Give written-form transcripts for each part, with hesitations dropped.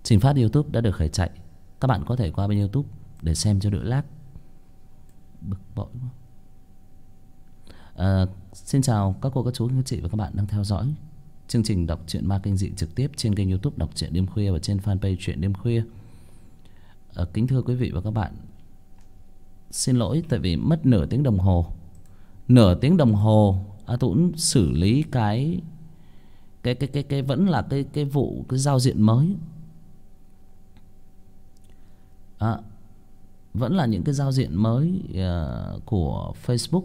Trình phát YouTube đã được khởi chạy. Các bạn có thể qua bên YouTube để xem cho đỡ lag. Bực bội quá. Xin chào các cô, các chú, các chị và các bạn đang theo dõi chương trình đọc truyện ma kinh dị trực tiếp trên kênh YouTube Đọc Truyện Đêm Khuya và trên fanpage Truyện Đêm Khuya. Kính thưa quý vị và các bạn, xin lỗi tại vì mất nửa tiếng đồng hồ. Nửa tiếng đồng hồ A Tũng xử lý cái vẫn là cái vụ cái giao diện mới. Vẫn là những cái giao diện mới của Facebook.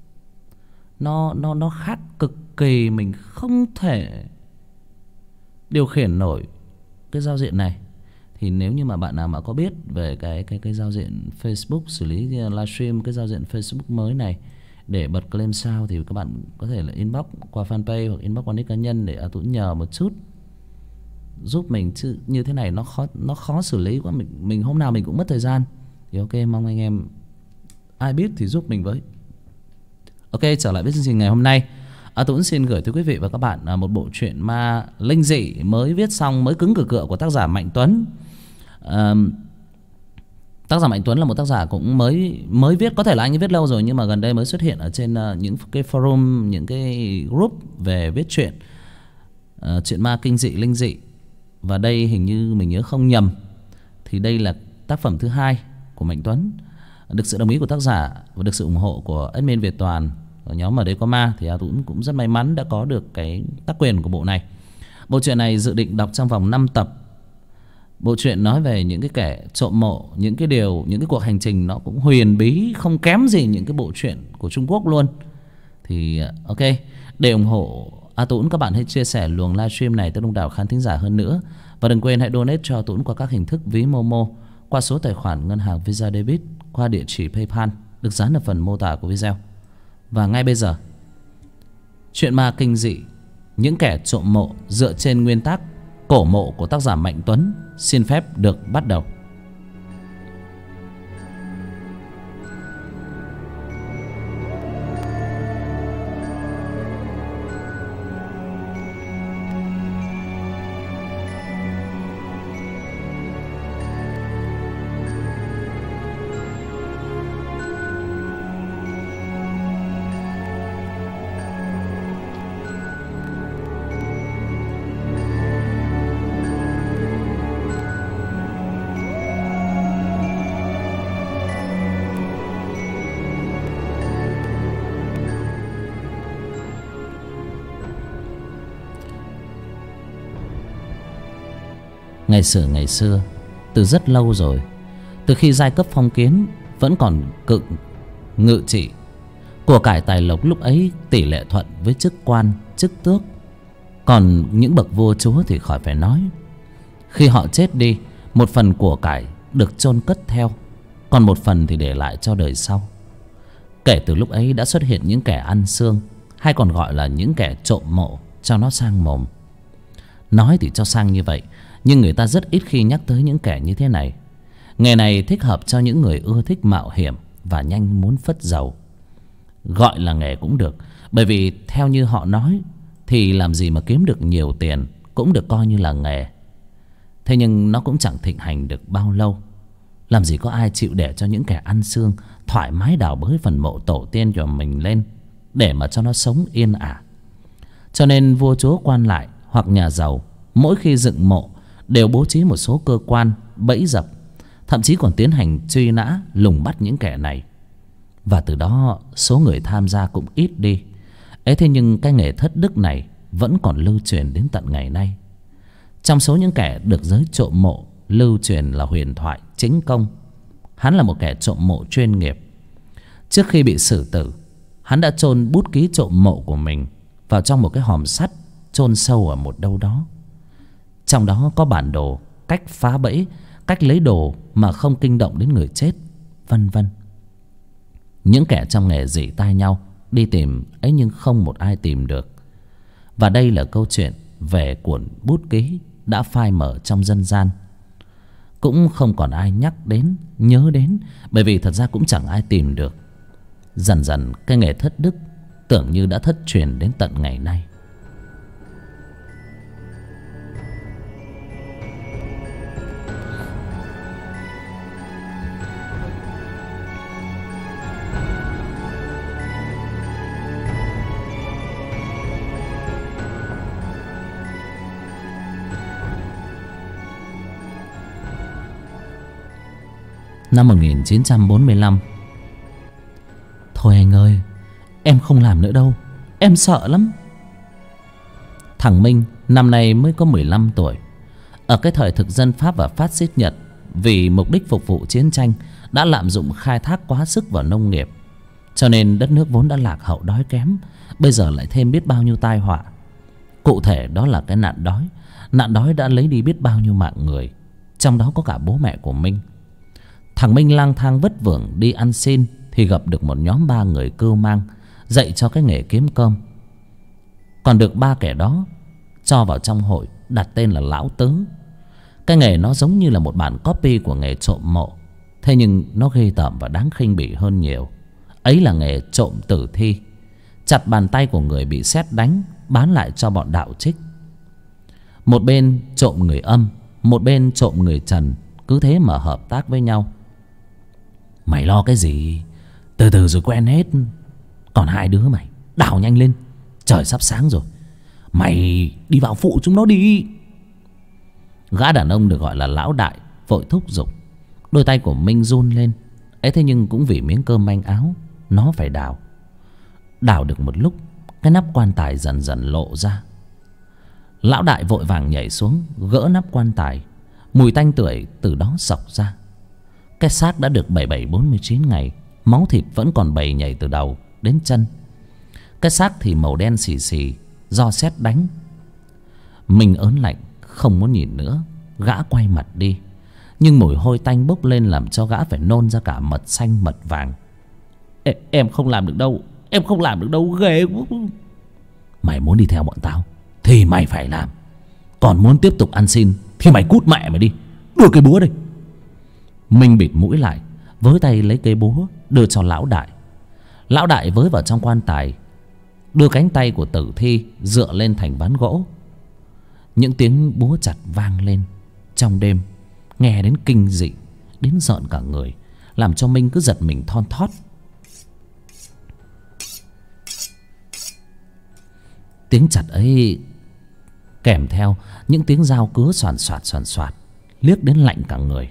Nó khác cực kỳ, mình không thể điều khiển nổi cái giao diện này. Thì nếu như mà bạn nào mà có biết về cái giao diện Facebook xử lý livestream, cái giao diện Facebook mới này để bật lên sao, thì các bạn có thể là inbox qua fanpage hoặc inbox qua nick cá nhân để A Tũng nhờ một chút giúp mình, chứ như thế này nó khó xử lý quá, mình hôm nào mình cũng mất thời gian. Thì ok, mong anh em ai biết thì giúp mình với. Ok, trở lại với chương trình ngày hôm nay, A Tũng xin gửi tới quý vị và các bạn một bộ truyện ma linh dị mới viết xong, mới cứng cựa của tác giả Mạnh Tuấn. Tác giả Mạnh Tuấn là một tác giả cũng mới viết, có thể là anh ấy viết lâu rồi nhưng mà gần đây mới xuất hiện ở trên những cái forum, những cái group về viết truyện truyện ma kinh dị linh dị. Và đây hình như mình nhớ không nhầm thì đây là tác phẩm thứ 2 của Mạnh Tuấn, được sự đồng ý của tác giả và được sự ủng hộ của admin Việt Toàn ở nhóm Ở Đây Có Ma. Thì A Tũng cũng rất may mắn đã có được cái tác quyền của bộ này. Bộ truyện này dự định đọc trong vòng 5 tập. Bộ truyện nói về những cái kẻ trộm mộ, những cái cuộc hành trình nó cũng huyền bí, không kém gì những cái bộ truyện của Trung Quốc luôn. Thì ok, để ủng hộ A Tũng, các bạn hãy chia sẻ luồng livestream này tới đông đảo khán thính giả hơn nữa. Và đừng quên hãy donate cho A Tũng qua các hình thức ví Momo, qua số tài khoản ngân hàng Visa Debit, qua địa chỉ PayPal được dán ở phần mô tả của video. Và ngay bây giờ, truyện ma kinh dị Những Kẻ Trộm Mộ dựa trên nguyên tác cổ mộ của tác giả Mạnh Tuấn xin phép được bắt đầu. Ngày xưa, từ rất lâu rồi, từ khi giai cấp phong kiến vẫn còn ngự trị, của cải tài lộc lúc ấy tỷ lệ thuận với chức quan chức tước. Còn những bậc vua chúa thì khỏi phải nói. Khi họ chết đi, một phần của cải được chôn cất theo, còn một phần thì để lại cho đời sau. Kể từ lúc ấy đã xuất hiện những kẻ ăn xương, hay còn gọi là những kẻ trộm mộ cho nó sang mồm. Nói thì cho sang như vậy, nhưng người ta rất ít khi nhắc tới những kẻ như thế này. Nghề này thích hợp cho những người ưa thích mạo hiểm và nhanh muốn phất dầu. Gọi là nghề cũng được, bởi vì theo như họ nói thì làm gì mà kiếm được nhiều tiền cũng được coi như là nghề. Thế nhưng nó cũng chẳng thịnh hành được bao lâu. Làm gì có ai chịu để cho những kẻ ăn xương thoải mái đào bới phần mộ tổ tiên của mình lên để mà cho nó sống yên ả. Cho nên vua chúa quan lại hoặc nhà giàu mỗi khi dựng mộ đều bố trí một số cơ quan bẫy dập, thậm chí còn tiến hành truy nã lùng bắt những kẻ này. Và từ đó số người tham gia cũng ít đi. Ấy thế nhưng cái nghề thất đức này vẫn còn lưu truyền đến tận ngày nay. Trong số những kẻ được giới trộm mộ lưu truyền là huyền thoại Chính Công. Hắn là một kẻ trộm mộ chuyên nghiệp. Trước khi bị xử tử, hắn đã chôn bút ký trộm mộ của mình vào trong một cái hòm sắt chôn sâu ở một đâu đó. Trong đó có bản đồ, cách phá bẫy, cách lấy đồ mà không kinh động đến người chết, vân vân. Những kẻ trong nghề rỉ tai nhau đi tìm ấy nhưng không một ai tìm được. Và đây là câu chuyện về cuốn bút ký đã phai mờ trong dân gian. Cũng không còn ai nhắc đến, nhớ đến, bởi vì thật ra cũng chẳng ai tìm được. Dần dần cái nghề thất đức tưởng như đã thất truyền đến tận ngày nay. Năm 1945. Thôi anh ơi, em không làm nữa đâu, em sợ lắm. Thằng Minh năm nay mới có 15 tuổi. Ở cái thời thực dân Pháp và phát xít Nhật, vì mục đích phục vụ chiến tranh, đã lạm dụng khai thác quá sức vào nông nghiệp, cho nên đất nước vốn đã lạc hậu đói kém, bây giờ lại thêm biết bao nhiêu tai họa. Cụ thể đó là cái nạn đói. Nạn đói đã lấy đi biết bao nhiêu mạng người, trong đó có cả bố mẹ của Minh. Thằng Minh lang thang vất vưởng đi ăn xin thì gặp được một nhóm 3 người cưu mang, dạy cho cái nghề kiếm cơm. Còn được 3 kẻ đó cho vào trong hội, đặt tên là Lão Tứ. Cái nghề nó giống như là một bản copy của nghề trộm mộ, thế nhưng nó ghê tởm và đáng khinh bỉ hơn nhiều. Ấy là nghề trộm tử thi, chặt bàn tay của người bị sét đánh, bán lại cho bọn đạo trích. Một bên trộm người âm, một bên trộm người trần, cứ thế mà hợp tác với nhau. Mày lo cái gì, từ từ rồi quen hết. Còn hai đứa mày đào nhanh lên, trời sắp sáng rồi. Mày đi vào phụ chúng nó đi. Gã đàn ông được gọi là Lão Đại vội thúc giục. Đôi tay của Minh run lên. Ấy thế nhưng cũng vì miếng cơm manh áo, nó phải đào. Đào được một lúc, cái nắp quan tài dần dần lộ ra. Lão Đại vội vàng nhảy xuống, gỡ nắp quan tài. Mùi tanh tưởi từ đó xộc ra. Cái xác đã được 47-49 ngày, máu thịt vẫn còn bầy nhảy từ đầu đến chân. Cái xác thì màu đen xì xì do sét đánh. Mình ớn lạnh, không muốn nhìn nữa. Gã quay mặt đi, nhưng mùi hôi tanh bốc lên làm cho gã phải nôn ra cả mật xanh mật vàng. Em không làm được đâu, em không làm được đâu, ghê quá. Mày muốn đi theo bọn tao thì mày phải làm. Còn muốn tiếp tục ăn xin thì mày cút mẹ mày đi. Đưa cây búa đây. Minh bịt mũi lại, với tay lấy cây búa đưa cho Lão Đại. Lão Đại với vào trong quan tài, đưa cánh tay của tử thi dựa lên thành ván gỗ. Những tiếng búa chặt vang lên trong đêm, nghe đến kinh dị, đến rợn cả người, làm cho Minh cứ giật mình thon thót. Tiếng chặt ấy kèm theo những tiếng dao cứa xoàn xoạt, liếc đến lạnh cả người.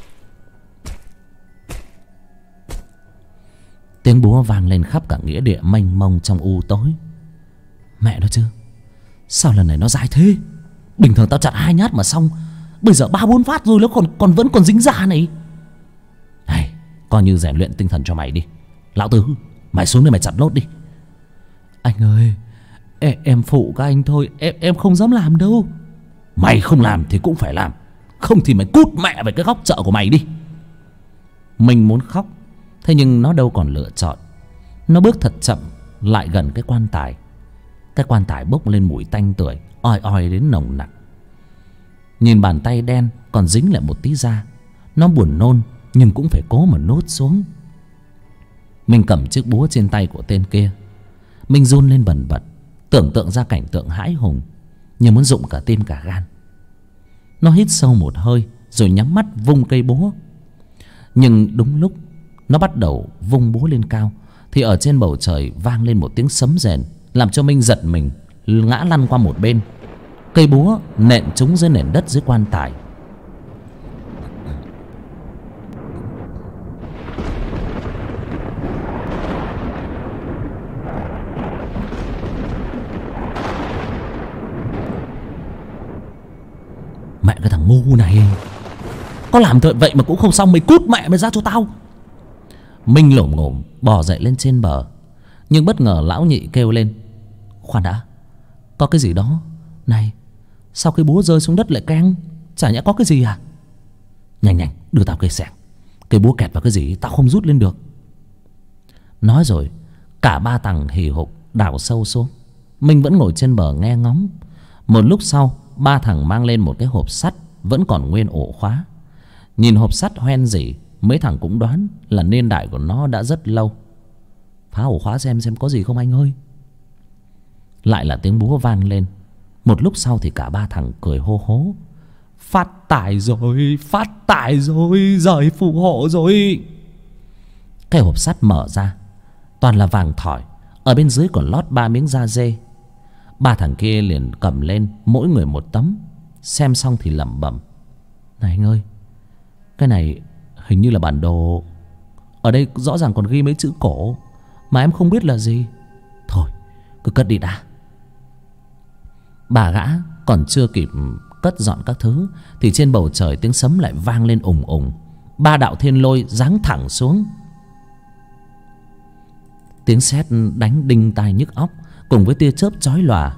Tiếng búa vang lên khắp cả nghĩa địa mênh mông trong u tối. Mẹ nó chứ, sao lần này nó dài thế? Bình thường tao chặt 2 nhát mà xong, bây giờ 3-4 phát rồi nó vẫn còn dính da này. Này, coi như rèn luyện tinh thần cho mày đi. Lão Tứ, mày xuống đây mày chặt nốt đi. Anh ơi, em phụ các anh thôi, em không dám làm đâu. Mày không làm thì cũng phải làm, không thì mày cút mẹ về cái góc chợ của mày đi. Mình muốn khóc, thế nhưng nó đâu còn lựa chọn. Nó bước thật chậm lại gần cái quan tài. Cái quan tài bốc lên mùi tanh tưởi, oi oi đến nồng nặc. Nhìn bàn tay đen còn dính lại một tí da, nó buồn nôn nhưng cũng phải cố mà nuốt xuống. Mình cầm chiếc búa trên tay của tên kia. Mình run lên bần bật, tưởng tượng ra cảnh tượng hãi hùng, như muốn rụng cả tim cả gan. Nó hít sâu một hơi rồi nhắm mắt vung cây búa. Nhưng đúng lúc nó bắt đầu vung búa lên cao thì ở trên bầu trời vang lên một tiếng sấm rền, làm cho Minh giật mình ngã lăn qua một bên. Cây búa nện trúng dưới nền đất dưới quan tài. Mẹ cái thằng ngu này, có làm vậy mà cũng không xong. Mày cút mẹ mày ra cho tao. Minh lổm ngổm bò dậy lên trên bờ, nhưng bất ngờ Lão Nhị kêu lên: Khoan đã, có cái gì đó. Này, sao cái búa rơi xuống đất lại keng? Chả nhẽ có cái gì à? Nhanh nhanh đưa tao cây xẻng, cây búa kẹt vào cái gì tao không rút lên được. Nói rồi cả 3 thằng hì hục đào sâu xuống. Minh vẫn ngồi trên bờ nghe ngóng. Một lúc sau 3 thằng mang lên một cái hộp sắt vẫn còn nguyên ổ khóa. Nhìn hộp sắt hoen rỉ, mấy thằng cũng đoán là niên đại của nó đã rất lâu. Phá ổ khóa xem có gì không anh ơi. Lại là tiếng búa vang lên. Một lúc sau thì cả 3 thằng cười hô hố: Phát tài rồi, phát tài rồi, giời phù hộ rồi. Cái hộp sắt mở ra, toàn là vàng thỏi, ở bên dưới còn lót 3 miếng da dê. 3 thằng kia liền cầm lên mỗi người một tấm. Xem xong thì lẩm bẩm: Này anh ơi, cái này Hình như là bản đồ. Ở đây rõ ràng còn ghi mấy chữ cổ mà em không biết là gì. Thôi cứ cất đi đã. Bà gã còn chưa kịp cất dọn các thứ thì trên bầu trời tiếng sấm lại vang lên ùng ùng. 3 đạo thiên lôi giáng thẳng xuống. Tiếng sét đánh đinh tai nhức óc cùng với tia chớp chói lòa.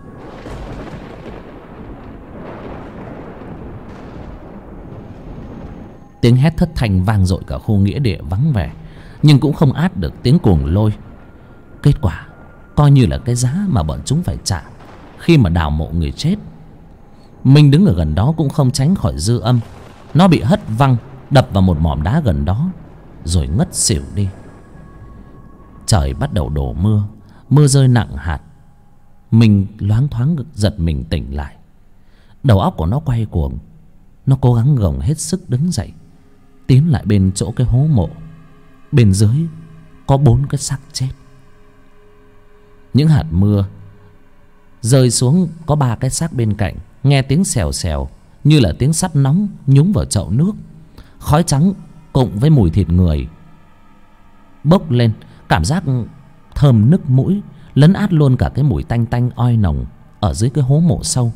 Tiếng hét thất thanh vang dội cả khu nghĩa địa vắng vẻ, nhưng cũng không át được tiếng cuồng lôi. Kết quả coi như là cái giá mà bọn chúng phải trả khi mà đào mộ người chết. Minh đứng ở gần đó cũng không tránh khỏi dư âm. Nó bị hất văng, đập vào một mỏm đá gần đó, rồi ngất xỉu đi. Trời bắt đầu đổ mưa, mưa rơi nặng hạt. Minh loáng thoáng giật mình tỉnh lại. Đầu óc của nó quay cuồng. Nó cố gắng gồng hết sức đứng dậy, tiến lại bên chỗ cái hố mộ. Bên dưới có 4 cái xác chết. Những hạt mưa rơi xuống, có 3 cái xác bên cạnh. Nghe tiếng xèo xèo như là tiếng sắt nóng nhúng vào chậu nước. Khói trắng cộng với mùi thịt người bốc lên, cảm giác thơm nức mũi, lấn át luôn cả cái mùi tanh tanh oi nồng ở dưới cái hố mộ sâu.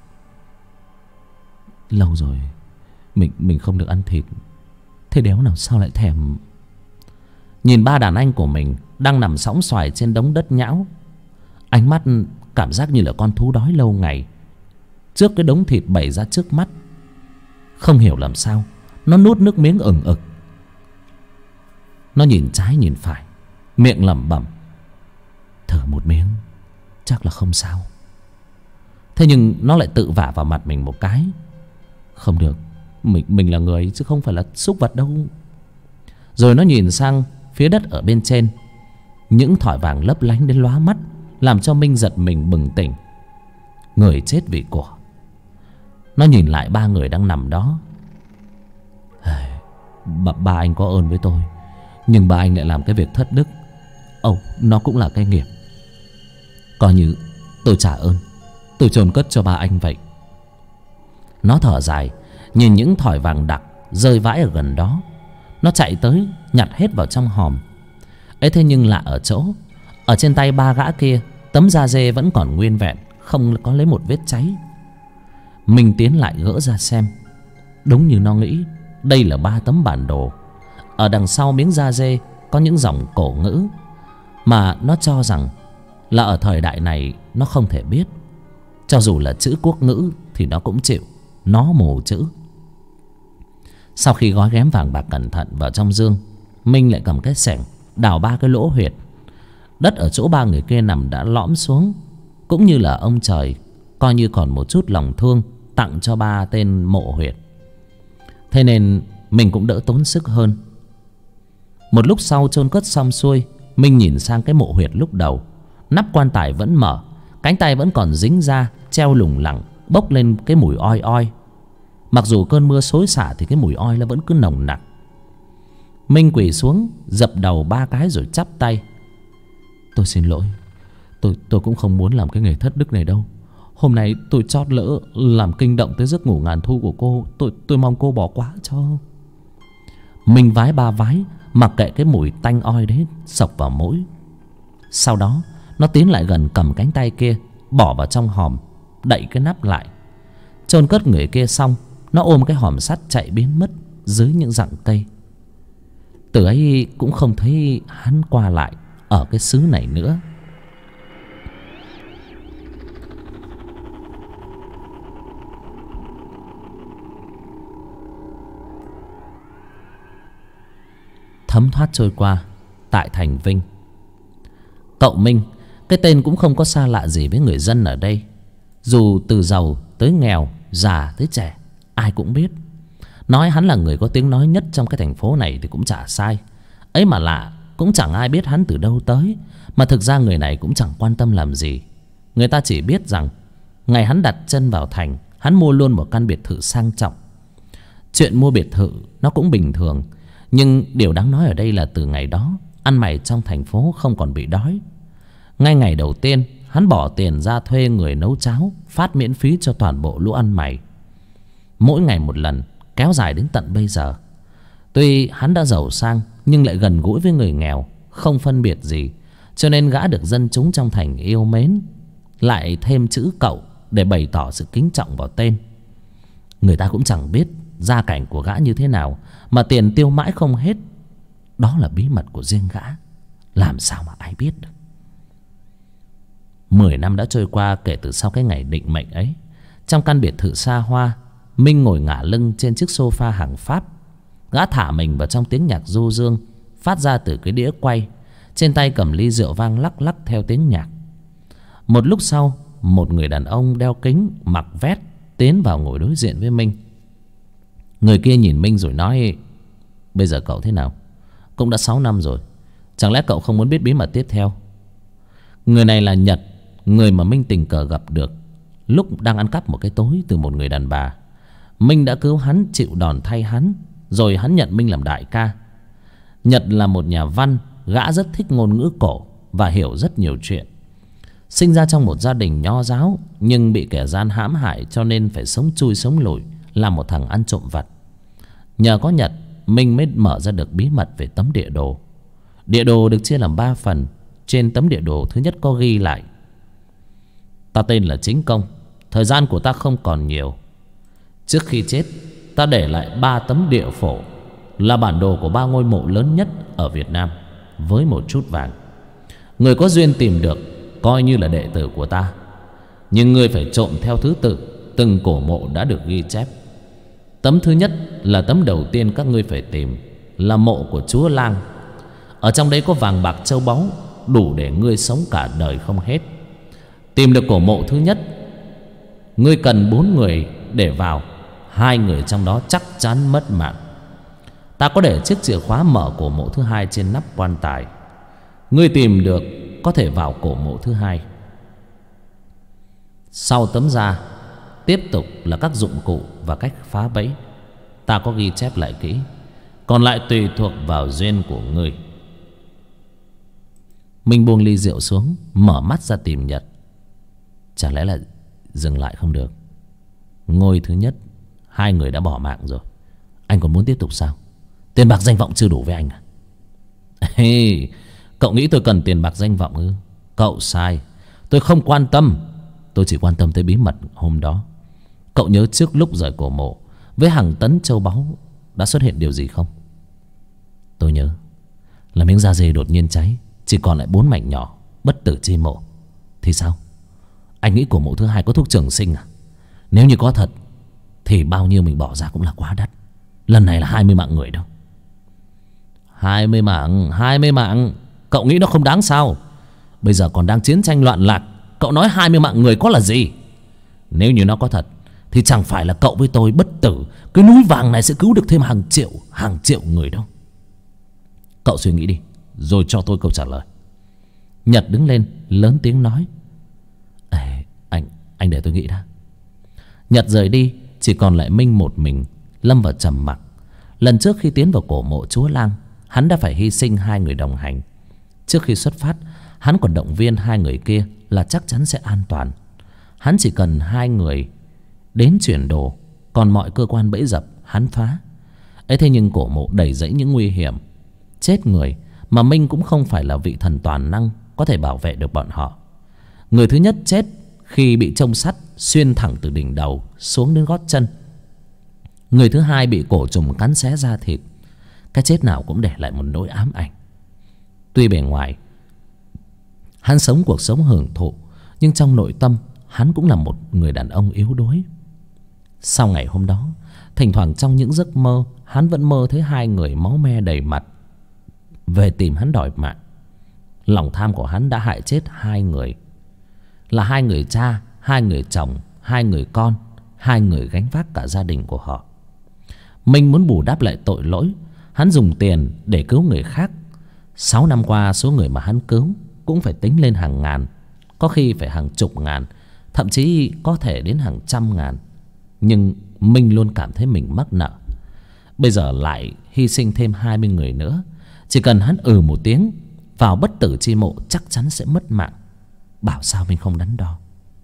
Lâu rồi mình không được ăn thịt, thế đéo nào sao lại thèm. Nhìn 3 đàn anh của mình đang nằm sõng soài trên đống đất nhão, ánh mắt cảm giác như là con thú đói lâu ngày trước cái đống thịt bày ra trước mắt. Không hiểu làm sao nó nuốt nước miếng ừng ực. Nó nhìn trái nhìn phải, miệng lẩm bẩm: thử một miếng chắc là không sao. Thế nhưng nó lại tự vả vào mặt mình một cái. Không được, mình là người chứ không phải là súc vật đâu. Rồi nó nhìn sang phía đất ở bên trên. Những thỏi vàng lấp lánh đến lóa mắt, làm cho Minh giật mình bừng tỉnh. Người chết vì của. Nó nhìn lại 3 người đang nằm đó. Ba anh có ơn với tôi, nhưng ba anh lại làm cái việc thất đức. Nó cũng là cái nghiệp. Coi như tôi trả ơn, tôi chôn cất cho ba anh vậy. Nó thở dài, nhìn những thỏi vàng đặc rơi vãi ở gần đó. Nó chạy tới nhặt hết vào trong hòm. Ấy thế nhưng lạ ở chỗ, ở trên tay 3 gã kia, tấm da dê vẫn còn nguyên vẹn, không có lấy một vết cháy. Mình tiến lại gỡ ra xem. Đúng như nó nghĩ, đây là 3 tấm bản đồ. Ở đằng sau miếng da dê có những dòng cổ ngữ mà nó cho rằng là ở thời đại này nó không thể biết. Cho dù là chữ quốc ngữ thì nó cũng chịu, nó mù chữ. Sau khi gói ghém vàng bạc cẩn thận vào trong dương, Minh lại cầm cái xẻng đào 3 cái lỗ huyệt. Đất ở chỗ 3 người kia nằm đã lõm xuống, cũng như là ông trời coi như còn một chút lòng thương tặng cho 3 tên mộ huyệt. Thế nên mình cũng đỡ tốn sức hơn. Một lúc sau chôn cất xong xuôi, Minh nhìn sang cái mộ huyệt lúc đầu. Nắp quan tài vẫn mở, cánh tay vẫn còn dính ra, treo lủng lẳng, bốc lên cái mùi oi oi. Mặc dù cơn mưa xối xả thì cái mùi oi nó vẫn cứ nồng nặc. Minh quỳ xuống dập đầu 3 cái rồi chắp tay: tôi xin lỗi, tôi cũng không muốn làm cái nghề thất đức này đâu. Hôm nay tôi chót lỡ làm kinh động tới giấc ngủ ngàn thu của cô. Tôi mong cô bỏ qua cho. Minh vái 3 vái, mặc kệ cái mùi tanh oi đấy sộc vào mũi. Sau đó nó tiến lại gần, cầm cánh tay kia bỏ vào trong hòm, đậy cái nắp lại. Chôn cất người kia xong, nó ôm cái hòm sắt chạy biến mất dưới những rặng cây. Từ ấy cũng không thấy hắn qua lại ở cái xứ này nữa. Thấm thoát trôi qua tại thành Vinh. Cậu Minh, cái tên cũng không có xa lạ gì với người dân ở đây. Dù từ giàu tới nghèo, già tới trẻ, ai cũng biết. Nói hắn là người có tiếng nói nhất trong cái thành phố này thì cũng chả sai. Ấy mà lạ, cũng chẳng ai biết hắn từ đâu tới. Mà thực ra người này cũng chẳng quan tâm làm gì. Người ta chỉ biết rằng ngày hắn đặt chân vào thành, hắn mua luôn một căn biệt thự sang trọng. Chuyện mua biệt thự nó cũng bình thường. Nhưng điều đáng nói ở đây là từ ngày đó, ăn mày trong thành phố không còn bị đói. Ngay ngày đầu tiên, hắn bỏ tiền ra thuê người nấu cháo, phát miễn phí cho toàn bộ lũ ăn mày. Mỗi ngày một lần, kéo dài đến tận bây giờ. Tuy hắn đã giàu sang nhưng lại gần gũi với người nghèo, không phân biệt gì, cho nên gã được dân chúng trong thành yêu mến. Lại thêm chữ cậu để bày tỏ sự kính trọng vào tên. Người ta cũng chẳng biết gia cảnh của gã như thế nào mà tiền tiêu mãi không hết. Đó là bí mật của riêng gã, làm sao mà ai biết được. 10 năm đã trôi qua kể từ sau cái ngày định mệnh ấy. Trong căn biệt thự xa hoa, Minh ngồi ngả lưng trên chiếc sofa hàng Pháp. Gã thả mình vào trong tiếng nhạc du dương phát ra từ cái đĩa quay. Trên tay cầm ly rượu vang lắc lắc theo tiếng nhạc. Một lúc sau, một người đàn ông đeo kính mặc vest tiến vào ngồi đối diện với Minh. Người kia nhìn Minh rồi nói: bây giờ cậu thế nào? Cũng đã 6 năm rồi, chẳng lẽ cậu không muốn biết bí mật tiếp theo? Người này là Nhật, người mà Minh tình cờ gặp được lúc đang ăn cắp một cái tối từ một người đàn bà. Minh đã cứu hắn, chịu đòn thay hắn, rồi hắn nhận Minh làm đại ca. Nhật là một nhà văn, gã rất thích ngôn ngữ cổ và hiểu rất nhiều chuyện. Sinh ra trong một gia đình nho giáo, nhưng bị kẻ gian hãm hại cho nên phải sống chui sống lủi, là một thằng ăn trộm vặt. Nhờ có Nhật, Minh mới mở ra được bí mật về tấm địa đồ. Địa đồ được chia làm 3 phần. Trên tấm địa đồ thứ nhất có ghi lại: ta tên là Chính Công, thời gian của ta không còn nhiều. Trước khi chết, ta để lại 3 tấm địa phổ, là bản đồ của 3 ngôi mộ lớn nhất ở Việt Nam, với một chút vàng. Người có duyên tìm được coi như là đệ tử của ta, nhưng người phải trộm theo thứ tự từng cổ mộ đã được ghi chép. Tấm thứ nhất là tấm đầu tiên các ngươi phải tìm, là mộ của chúa Lang. Ở trong đấy có vàng bạc châu báu, đủ để ngươi sống cả đời không hết. Tìm được cổ mộ thứ nhất, ngươi cần 4 người để vào. 2 người trong đó chắc chắn mất mạng. Ta có để chiếc chìa khóa mở cổ mộ thứ 2 trên nắp quan tài. Ngươi tìm được có thể vào cổ mộ thứ 2. Sau tấm da, tiếp tục là các dụng cụ và cách phá bẫy. Ta có ghi chép lại kỹ, còn lại tùy thuộc vào duyên của ngươi. Minh buông ly rượu xuống, mở mắt ra tìm Nhật. Chẳng lẽ là dừng lại không được? Ngôi thứ nhất 2 người đã bỏ mạng rồi, anh còn muốn tiếp tục sao? Tiền bạc danh vọng chưa đủ với anh à? Hey, cậu nghĩ tôi cần tiền bạc danh vọng ư? Cậu sai. Tôi không quan tâm. Tôi chỉ quan tâm tới bí mật hôm đó. Cậu nhớ trước lúc rời cổ mộ với hàng tấn châu báu đã xuất hiện điều gì không? Tôi nhớ là miếng da dê đột nhiên cháy, chỉ còn lại 4 mảnh nhỏ, bất tử chi mộ. Thì sao? Anh nghĩ cổ mộ thứ 2 có thuốc trường sinh à? Nếu như có thật thì bao nhiêu mình bỏ ra cũng là quá đắt. Lần này là 20 mạng người đâu. 20 mạng. Cậu nghĩ nó không đáng sao? Bây giờ còn đang chiến tranh loạn lạc, cậu nói 20 mạng người có là gì? Nếu như nó có thật thì chẳng phải là cậu với tôi bất tử, cái núi vàng này sẽ cứu được thêm hàng triệu người đâu. Cậu suy nghĩ đi, rồi cho tôi câu trả lời. Nhật đứng lên lớn tiếng nói: Ê, anh để tôi nghĩ đã. Nhật rời đi, chỉ còn lại Minh một mình, lâm vào trầm mặc. Lần trước khi tiến vào cổ mộ chúa Lang, hắn đã phải hy sinh 2 người đồng hành. Trước khi xuất phát, hắn còn động viên 2 người kia là chắc chắn sẽ an toàn. Hắn chỉ cần 2 người đến chuyển đồ, còn mọi cơ quan bẫy dập hắn phá. Ấy thế nhưng cổ mộ đầy rẫy những nguy hiểm, chết người mà Minh cũng không phải là vị thần toàn năng có thể bảo vệ được bọn họ. Người thứ nhất chết khi bị chông sắt xuyên thẳng từ đỉnh đầu xuống đến gót chân. Người thứ hai bị cổ trùng cắn xé da thịt. Cái chết nào cũng để lại một nỗi ám ảnh. Tuy bề ngoài hắn sống cuộc sống hưởng thụ, nhưng trong nội tâm hắn cũng là một người đàn ông yếu đuối. Sau ngày hôm đó, thỉnh thoảng trong những giấc mơ, hắn vẫn mơ thấy 2 người máu me đầy mặt về tìm hắn đòi mạng. Lòng tham của hắn đã hại chết 2 người, là 2 người cha, 2 người chồng, 2 người con, 2 người gánh vác cả gia đình của họ. Minh muốn bù đắp lại tội lỗi, hắn dùng tiền để cứu người khác. 6 năm qua, số người mà hắn cứu cũng phải tính lên hàng ngàn, có khi phải hàng chục ngàn, thậm chí có thể đến hàng trăm ngàn. Nhưng Minh luôn cảm thấy mình mắc nợ. Bây giờ lại hy sinh thêm 20 người nữa. Chỉ cần hắn một tiếng, vào bất tử chi mộ chắc chắn sẽ mất mạng. Bảo sao mình không đắn đo.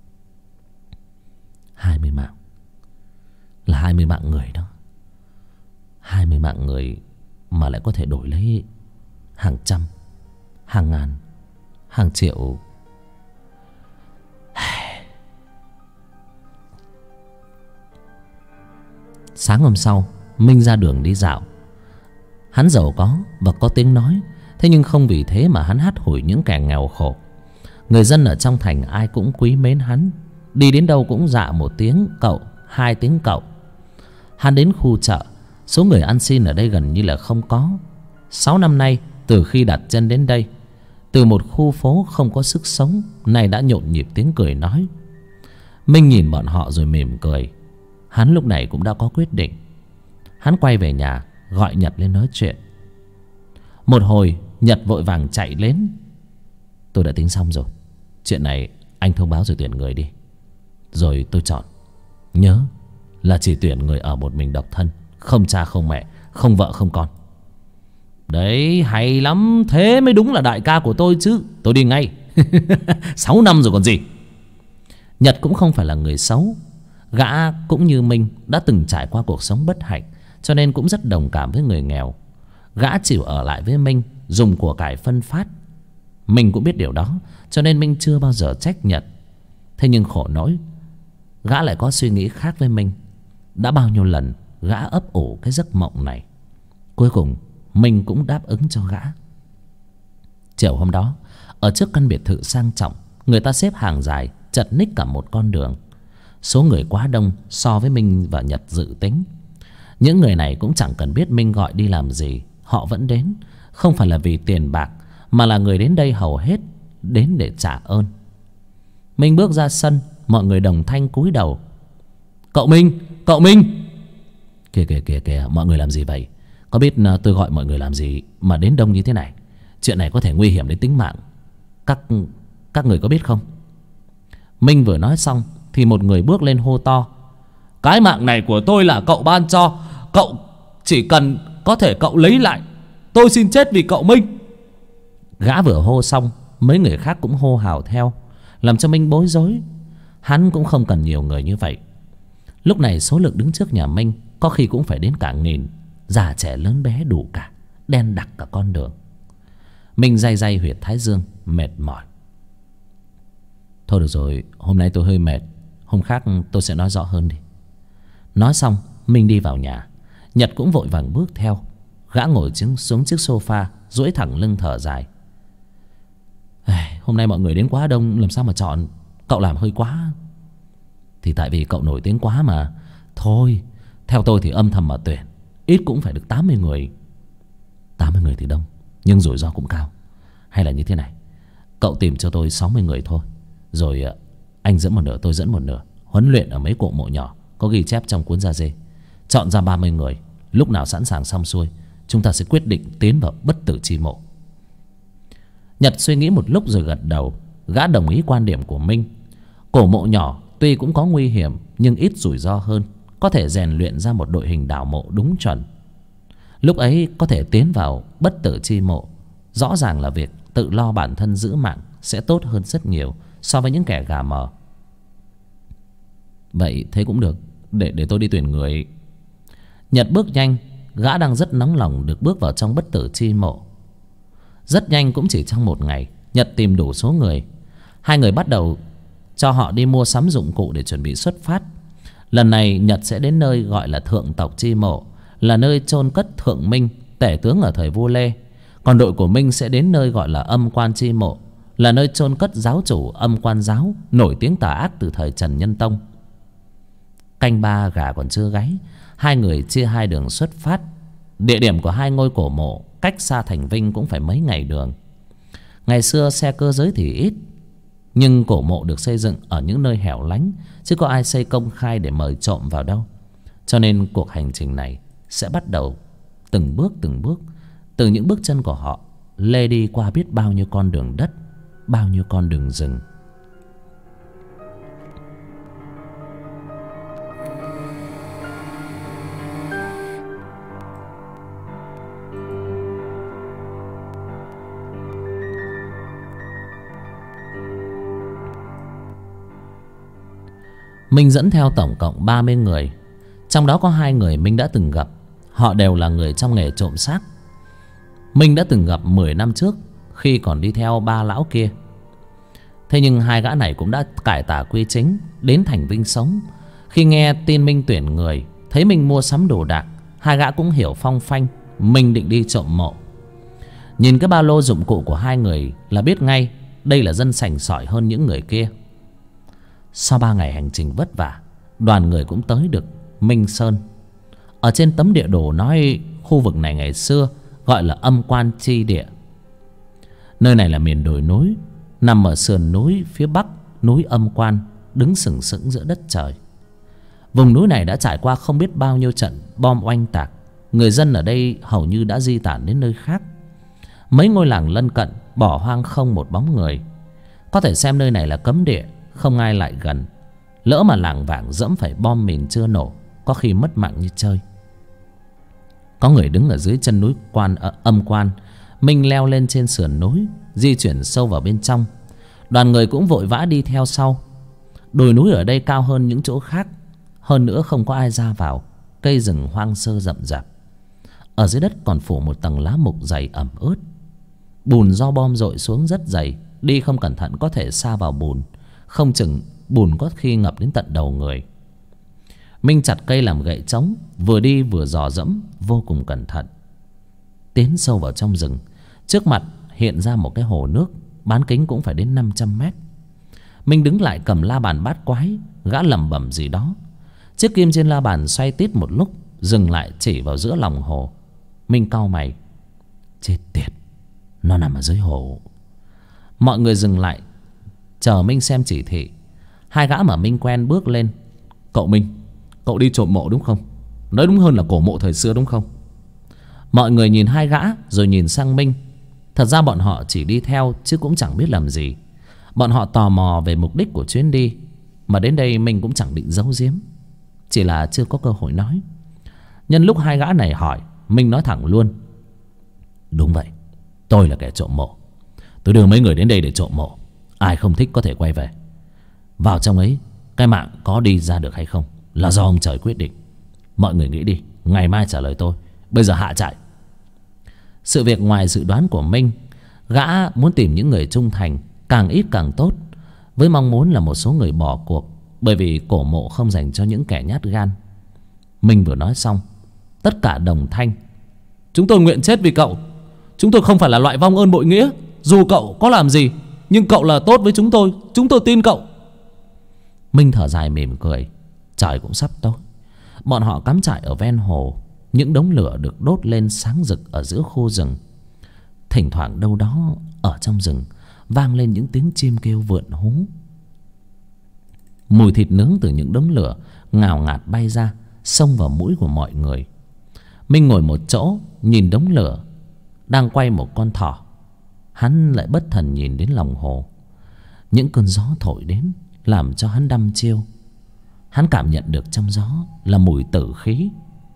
20 mạng là 20 mạng người đó. 20 mạng người mà lại có thể đổi lấy hàng trăm, hàng ngàn, hàng triệu. Sáng hôm sau, Minh ra đường đi dạo. Hắn giàu có và có tiếng nói, thế nhưng không vì thế mà hắn hắt hủi những kẻ nghèo khổ. Người dân ở trong thành ai cũng quý mến hắn, đi đến đâu cũng dạ một tiếng cậu, hai tiếng cậu. Hắn đến khu chợ, số người ăn xin ở đây gần như là không có. 6 năm nay, từ khi đặt chân đến đây, từ một khu phố không có sức sống, nay đã nhộn nhịp tiếng cười nói. Minh nhìn bọn họ rồi mỉm cười. Hắn lúc này cũng đã có quyết định. Hắn quay về nhà, gọi Nhật lên nói chuyện. Một hồi, Nhật vội vàng chạy đến. Tôi đã tính xong rồi. Chuyện này anh thông báo rồi tuyển người đi. Rồi tôi chọn. Nhớ là chỉ tuyển người ở một mình độc thân, không cha không mẹ, không vợ không con. Đấy, hay lắm. Thế mới đúng là đại ca của tôi chứ. Tôi đi ngay. 6 năm rồi còn gì. Nhật cũng không phải là người xấu. Gã cũng như Minh đã từng trải qua cuộc sống bất hạnh, cho nên cũng rất đồng cảm với người nghèo. Gã chịu ở lại với Minh, dùng của cải phân phát. Minh cũng biết điều đó, cho nên Minh chưa bao giờ trách Nhật. Thế nhưng khổ nỗi, gã lại có suy nghĩ khác với Minh. Đã bao nhiêu lần gã ấp ủ cái giấc mộng này. Cuối cùng Minh cũng đáp ứng cho gã. Chiều hôm đó, ở trước căn biệt thự sang trọng, người ta xếp hàng dài, chật ních cả một con đường. Số người quá đông so với Minh và Nhật dự tính. Những người này cũng chẳng cần biết Minh gọi đi làm gì, họ vẫn đến. Không phải là vì tiền bạc, mà là người đến đây hầu hết đến để trả ơn. Minh bước ra sân, mọi người đồng thanh cúi đầu. Cậu Minh, cậu Minh. Kìa, mọi người làm gì vậy? Có biết tôi gọi mọi người làm gì mà đến đông như thế này? Chuyện này có thể nguy hiểm đến tính mạng. Các người có biết không? Minh vừa nói xong thì một người bước lên hô to. Cái mạng này của tôi là cậu ban cho. Cậu chỉ cần có thể cậu lấy lại. Tôi xin chết vì cậu Minh. Gã vừa hô xong, mấy người khác cũng hô hào theo, làm cho Minh bối rối. Hắn cũng không cần nhiều người như vậy. Lúc này số lượng đứng trước nhà Minh có khi cũng phải đến cả 1000. Già trẻ lớn bé đủ cả, đen đặc cả con đường. Minh day day huyệt thái dương, mệt mỏi. Thôi được rồi, hôm nay tôi hơi mệt, hôm khác tôi sẽ nói rõ hơn đi. Nói xong, Minh đi vào nhà. Nhật cũng vội vàng bước theo. Gã ngồi xuống chiếc sofa, duỗi thẳng lưng thở dài. Hôm nay mọi người đến quá đông, làm sao mà chọn? Cậu làm hơi quá. Thì tại vì cậu nổi tiếng quá mà. Thôi, theo tôi thì âm thầm mà tuyển, ít cũng phải được 80 người. 80 người thì đông, nhưng rủi ro cũng cao. Hay là như thế này, cậu tìm cho tôi 60 người thôi. Rồi anh dẫn một nửa, tôi dẫn một nửa. Huấn luyện ở mấy cộ mộ nhỏ, có ghi chép trong cuốn da dê. Chọn ra 30 người. Lúc nào sẵn sàng xong xuôi, chúng ta sẽ quyết định tiến vào bất tử chi mộ. Nhật suy nghĩ một lúc rồi gật đầu. Gã đồng ý quan điểm của Minh. Cổ mộ nhỏ tuy cũng có nguy hiểm, nhưng ít rủi ro hơn, có thể rèn luyện ra một đội hình đào mộ đúng chuẩn. Lúc ấy có thể tiến vào bất tử chi mộ, rõ ràng là việc tự lo bản thân giữ mạng sẽ tốt hơn rất nhiều so với những kẻ gà mờ. Vậy thế cũng được, để tôi đi tuyển người. Nhật bước nhanh. Gã đang rất nóng lòng được bước vào trong bất tử chi mộ. Rất nhanh, cũng chỉ trong một ngày, Nhật tìm đủ số người. Hai người bắt đầu cho họ đi mua sắm dụng cụ để chuẩn bị xuất phát. Lần này Nhật sẽ đến nơi gọi là Thượng Tộc Chi Mộ, là nơi chôn cất Thượng Minh, tể tướng ở thời vua Lê. Còn đội của Minh sẽ đến nơi gọi là Âm Quan Chi Mộ, là nơi chôn cất giáo chủ Âm Quan Giáo, nổi tiếng tà ác từ thời Trần Nhân Tông. Canh ba gà còn chưa gáy, hai người chia hai đường xuất phát. Địa điểm của hai ngôi cổ mộ cách xa thành Vinh cũng phải mấy ngày đường. Ngày xưa xe cơ giới thì ít, nhưng cổ mộ được xây dựng ở những nơi hẻo lánh, chứ có ai xây công khai để mời trộm vào đâu. Cho nên cuộc hành trình này sẽ bắt đầu từng bước, từ những bước chân của họ lê đi qua biết bao nhiêu con đường đất, bao nhiêu con đường rừng. Minh dẫn theo tổng cộng 30 người. Trong đó có 2 người Minh đã từng gặp. Họ đều là người trong nghề trộm xác, Minh đã từng gặp 10 năm trước khi còn đi theo ba lão kia. Thế nhưng hai gã này cũng đã cải tà quy chính, đến thành Vinh sống. Khi nghe tin Minh tuyển người, thấy Minh mua sắm đồ đạc, hai gã cũng hiểu phong phanh Minh định đi trộm mộ. Nhìn cái ba lô dụng cụ của hai người là biết ngay đây là dân sành sỏi hơn những người kia. Sau 3 ngày hành trình vất vả, đoàn người cũng tới được Minh Sơn. Ở trên tấm địa đồ nói khu vực này ngày xưa gọi là Âm Quan Chi Địa. Nơi này là miền đồi núi, nằm ở sườn núi phía bắc núi Âm Quan, đứng sừng sững giữa đất trời. Vùng núi này đã trải qua không biết bao nhiêu trận bom oanh tạc. Người dân ở đây hầu như đã di tản đến nơi khác. Mấy ngôi làng lân cận bỏ hoang không một bóng người. Có thể xem nơi này là cấm địa, không ai lại gần. Lỡ mà làng vàng dẫm phải bom mìn chưa nổ, có khi mất mạng như chơi. Có người đứng ở dưới chân núi Âm Quan. Minh leo lên trên sườn núi, di chuyển sâu vào bên trong. Đoàn người cũng vội vã đi theo sau. Đồi núi ở đây cao hơn những chỗ khác. Hơn nữa không có ai ra vào. Cây rừng hoang sơ rậm rạp. Ở dưới đất còn phủ một tầng lá mục dày ẩm ướt. Bùn do bom dội xuống rất dày, đi không cẩn thận có thể sa vào bùn. Không chừng bùn có khi ngập đến tận đầu người. Minh chặt cây làm gậy trống, vừa đi vừa dò dẫm vô cùng cẩn thận. Tiến sâu vào trong rừng, trước mặt hiện ra một cái hồ nước, bán kính cũng phải đến 500 mét. Minh đứng lại cầm la bàn bát quái, gã lẩm bẩm gì đó. Chiếc kim trên la bàn xoay tít một lúc, dừng lại chỉ vào giữa lòng hồ. Minh cau mày. Chết tiệt, nó nằm ở dưới hồ. Mọi người dừng lại chờ Minh xem chỉ thị. Hai gã mà Minh quen bước lên. Cậu Minh, cậu đi trộm mộ đúng không? Nói đúng hơn là cổ mộ thời xưa đúng không? Mọi người nhìn hai gã rồi nhìn sang Minh. Thật ra bọn họ chỉ đi theo chứ cũng chẳng biết làm gì. Bọn họ tò mò về mục đích của chuyến đi, mà đến đây Minh cũng chẳng định giấu giếm, chỉ là chưa có cơ hội nói. Nhân lúc hai gã này hỏi, Minh nói thẳng luôn. Đúng vậy, tôi là kẻ trộm mộ. Tôi đưa mấy người đến đây để trộm mộ. Ai không thích có thể quay về. Vào trong ấy, cái mạng có đi ra được hay không là do ông trời quyết định. Mọi người nghĩ đi, ngày mai trả lời tôi. Bây giờ hạ trại. Sự việc ngoài dự đoán của Minh. Gã muốn tìm những người trung thành, càng ít càng tốt, với mong muốn là một số người bỏ cuộc, bởi vì cổ mộ không dành cho những kẻ nhát gan. Minh vừa nói xong, tất cả đồng thanh. Chúng tôi nguyện chết vì cậu. Chúng tôi không phải là loại vong ơn bội nghĩa. Dù cậu có làm gì, nhưng cậu là tốt với chúng tôi. Chúng tôi tin cậu. Minh thở dài mỉm cười. Trời cũng sắp tối. Bọn họ cắm trại ở ven hồ. Những đống lửa được đốt lên sáng rực ở giữa khu rừng. Thỉnh thoảng đâu đó ở trong rừng vang lên những tiếng chim kêu vượn hú. Mùi thịt nướng từ những đống lửa ngào ngạt bay ra, xông vào mũi của mọi người. Minh ngồi một chỗ nhìn đống lửa đang quay một con thỏ. Hắn lại bất thần nhìn đến lòng hồ. Những cơn gió thổi đến làm cho hắn đăm chiêu. Hắn cảm nhận được trong gió là mùi tử khí,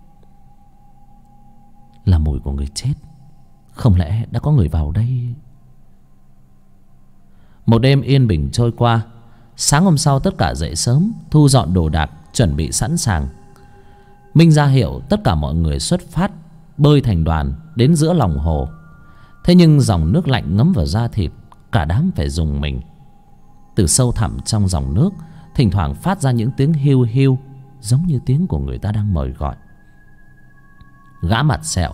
là mùi của người chết. Không lẽ đã có người vào đây? Một đêm yên bình trôi qua. Sáng hôm sau tất cả dậy sớm, thu dọn đồ đạc, chuẩn bị sẵn sàng. Minh ra hiệu tất cả mọi người xuất phát, bơi thành đoàn đến giữa lòng hồ. Thế nhưng dòng nước lạnh ngấm vào da thịt, cả đám phải rùng mình. Từ sâu thẳm trong dòng nước thỉnh thoảng phát ra những tiếng hiu hiu, giống như tiếng của người ta đang mời gọi. Gã mặt sẹo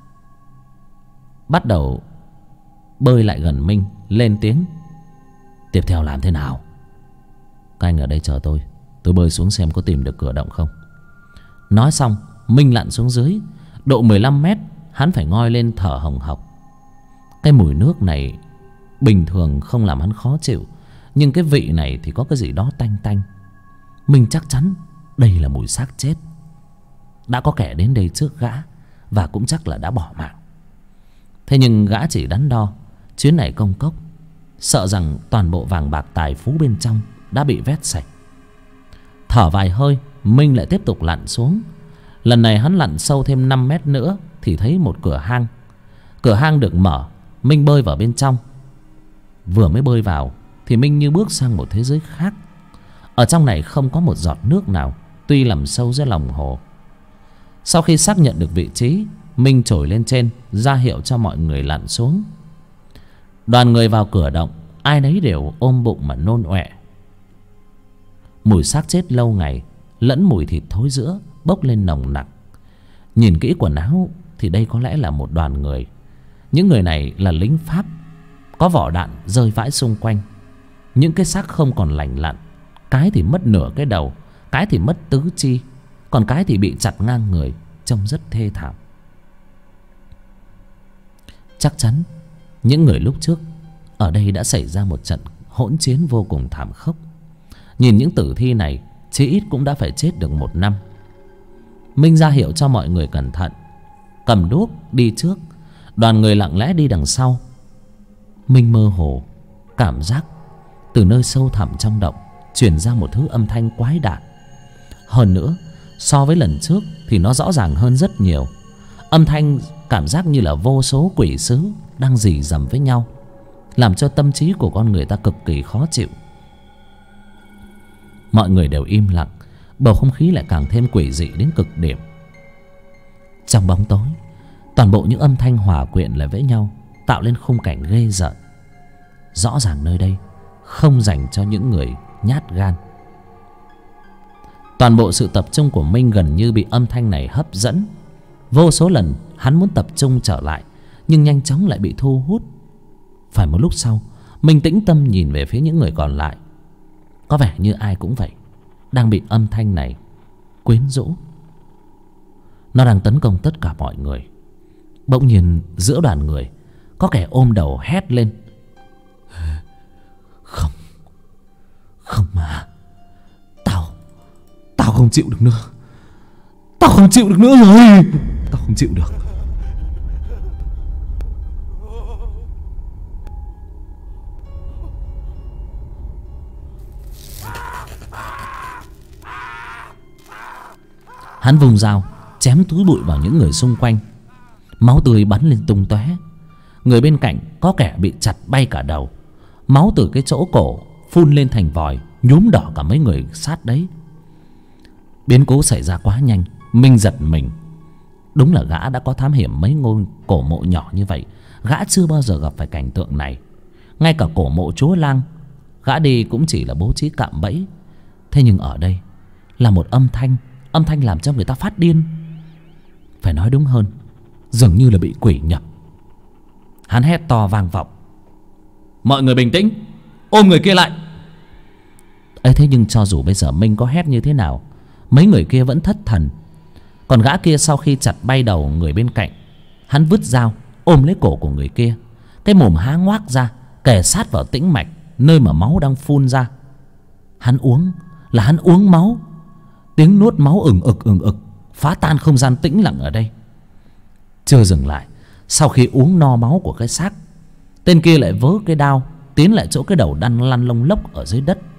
bắt đầu bơi lại gần Minh, lên tiếng. Tiếp theo làm thế nào? Các anh ở đây chờ tôi bơi xuống xem có tìm được cửa động không. Nói xong Minh lặn xuống dưới. Độ 15 mét, hắn phải ngoi lên thở hồng hộc. Cái mùi nước này bình thường không làm hắn khó chịu, nhưng cái vị này thì có cái gì đó tanh tanh. Minh chắc chắn đây là mùi xác chết. Đã có kẻ đến đây trước gã, và cũng chắc là đã bỏ mạng. Thế nhưng gã chỉ đắn đo chuyến này công cốc, sợ rằng toàn bộ vàng bạc tài phú bên trong đã bị vét sạch. Thở vài hơi, Minh lại tiếp tục lặn xuống. Lần này hắn lặn sâu thêm 5 mét nữa thì thấy một cửa hang. Cửa hang được mở, Minh bơi vào bên trong. Vừa mới bơi vào thì Minh như bước sang một thế giới khác. Ở trong này không có một giọt nước nào, tuy nằm sâu dưới lòng hồ. Sau khi xác nhận được vị trí, Minh trồi lên trên ra hiệu cho mọi người lặn xuống. Đoàn người vào cửa động, ai nấy đều ôm bụng mà nôn ọe. Mùi xác chết lâu ngày lẫn mùi thịt thối rữa bốc lên nồng nặc. Nhìn kỹ quần áo thì đây có lẽ là một đoàn người. Những người này là lính Pháp, có vỏ đạn rơi vãi xung quanh. Những cái xác không còn lành lặn, cái thì mất nửa cái đầu, cái thì mất tứ chi, còn cái thì bị chặt ngang người, trông rất thê thảm. Chắc chắn những người lúc trước ở đây đã xảy ra một trận hỗn chiến vô cùng thảm khốc. Nhìn những tử thi này, chí ít cũng đã phải chết được 1 năm. Minh ra hiệu cho mọi người cẩn thận, cầm đuốc đi trước, đoàn người lặng lẽ đi đằng sau. Minh mơ hồ cảm giác từ nơi sâu thẳm trong động truyền ra một thứ âm thanh quái đản. Hơn nữa, so với lần trước thì nó rõ ràng hơn rất nhiều. Âm thanh cảm giác như là vô số quỷ sứ đang rì rầm với nhau, làm cho tâm trí của con người ta cực kỳ khó chịu. Mọi người đều im lặng, bầu không khí lại càng thêm quỷ dị đến cực điểm. Trong bóng tối, toàn bộ những âm thanh hòa quyện lại với nhau, tạo lên khung cảnh ghê rợn. Rõ ràng nơi đây không dành cho những người nhát gan. Toàn bộ sự tập trung của Minh gần như bị âm thanh này hấp dẫn. Vô số lần hắn muốn tập trung trở lại, nhưng nhanh chóng lại bị thu hút. Phải một lúc sau, Minh tĩnh tâm nhìn về phía những người còn lại. Có vẻ như ai cũng vậy, đang bị âm thanh này quyến rũ. Nó đang tấn công tất cả mọi người. Bỗng nhiên giữa đoàn người có kẻ ôm đầu hét lên: Không, không mà, Tao không chịu được nữa. Tao không chịu được nữa rồi. Tao không chịu được. Hắn vùng dao chém túi bụi vào những người xung quanh. Máu tươi bắn lên tung tóe. Người bên cạnh có kẻ bị chặt bay cả đầu. Máu từ cái chỗ cổ phun lên thành vòi, nhuốm đỏ cả mấy người sát đấy. Biến cố xảy ra quá nhanh, Minh giật mình. Đúng là gã đã có thám hiểm mấy ngôi cổ mộ nhỏ như vậy, gã chưa bao giờ gặp phải cảnh tượng này. Ngay cả cổ mộ chúa Lang, gã đi cũng chỉ là bố trí cạm bẫy. Thế nhưng ở đây là một âm thanh làm cho người ta phát điên. Phải nói đúng hơn, dường như là bị quỷ nhập. Hắn hét to vang vọng: Mọi người bình tĩnh, ôm người kia lại. ấy thế nhưng cho dù bây giờ Minh có hét như thế nào, mấy người kia vẫn thất thần. Còn gã kia sau khi chặt bay đầu người bên cạnh, hắn vứt dao ôm lấy cổ của người kia, cái mồm há ngoác ra kề sát vào tĩnh mạch, nơi mà máu đang phun ra. Hắn uống máu. Tiếng nuốt máu ừng ực phá tan không gian tĩnh lặng ở đây. Chưa dừng lại, sau khi uống no máu của cái xác, tên kia lại vớ cái đao tiến lại chỗ cái đầu đang lăn lông lốc ở dưới đất.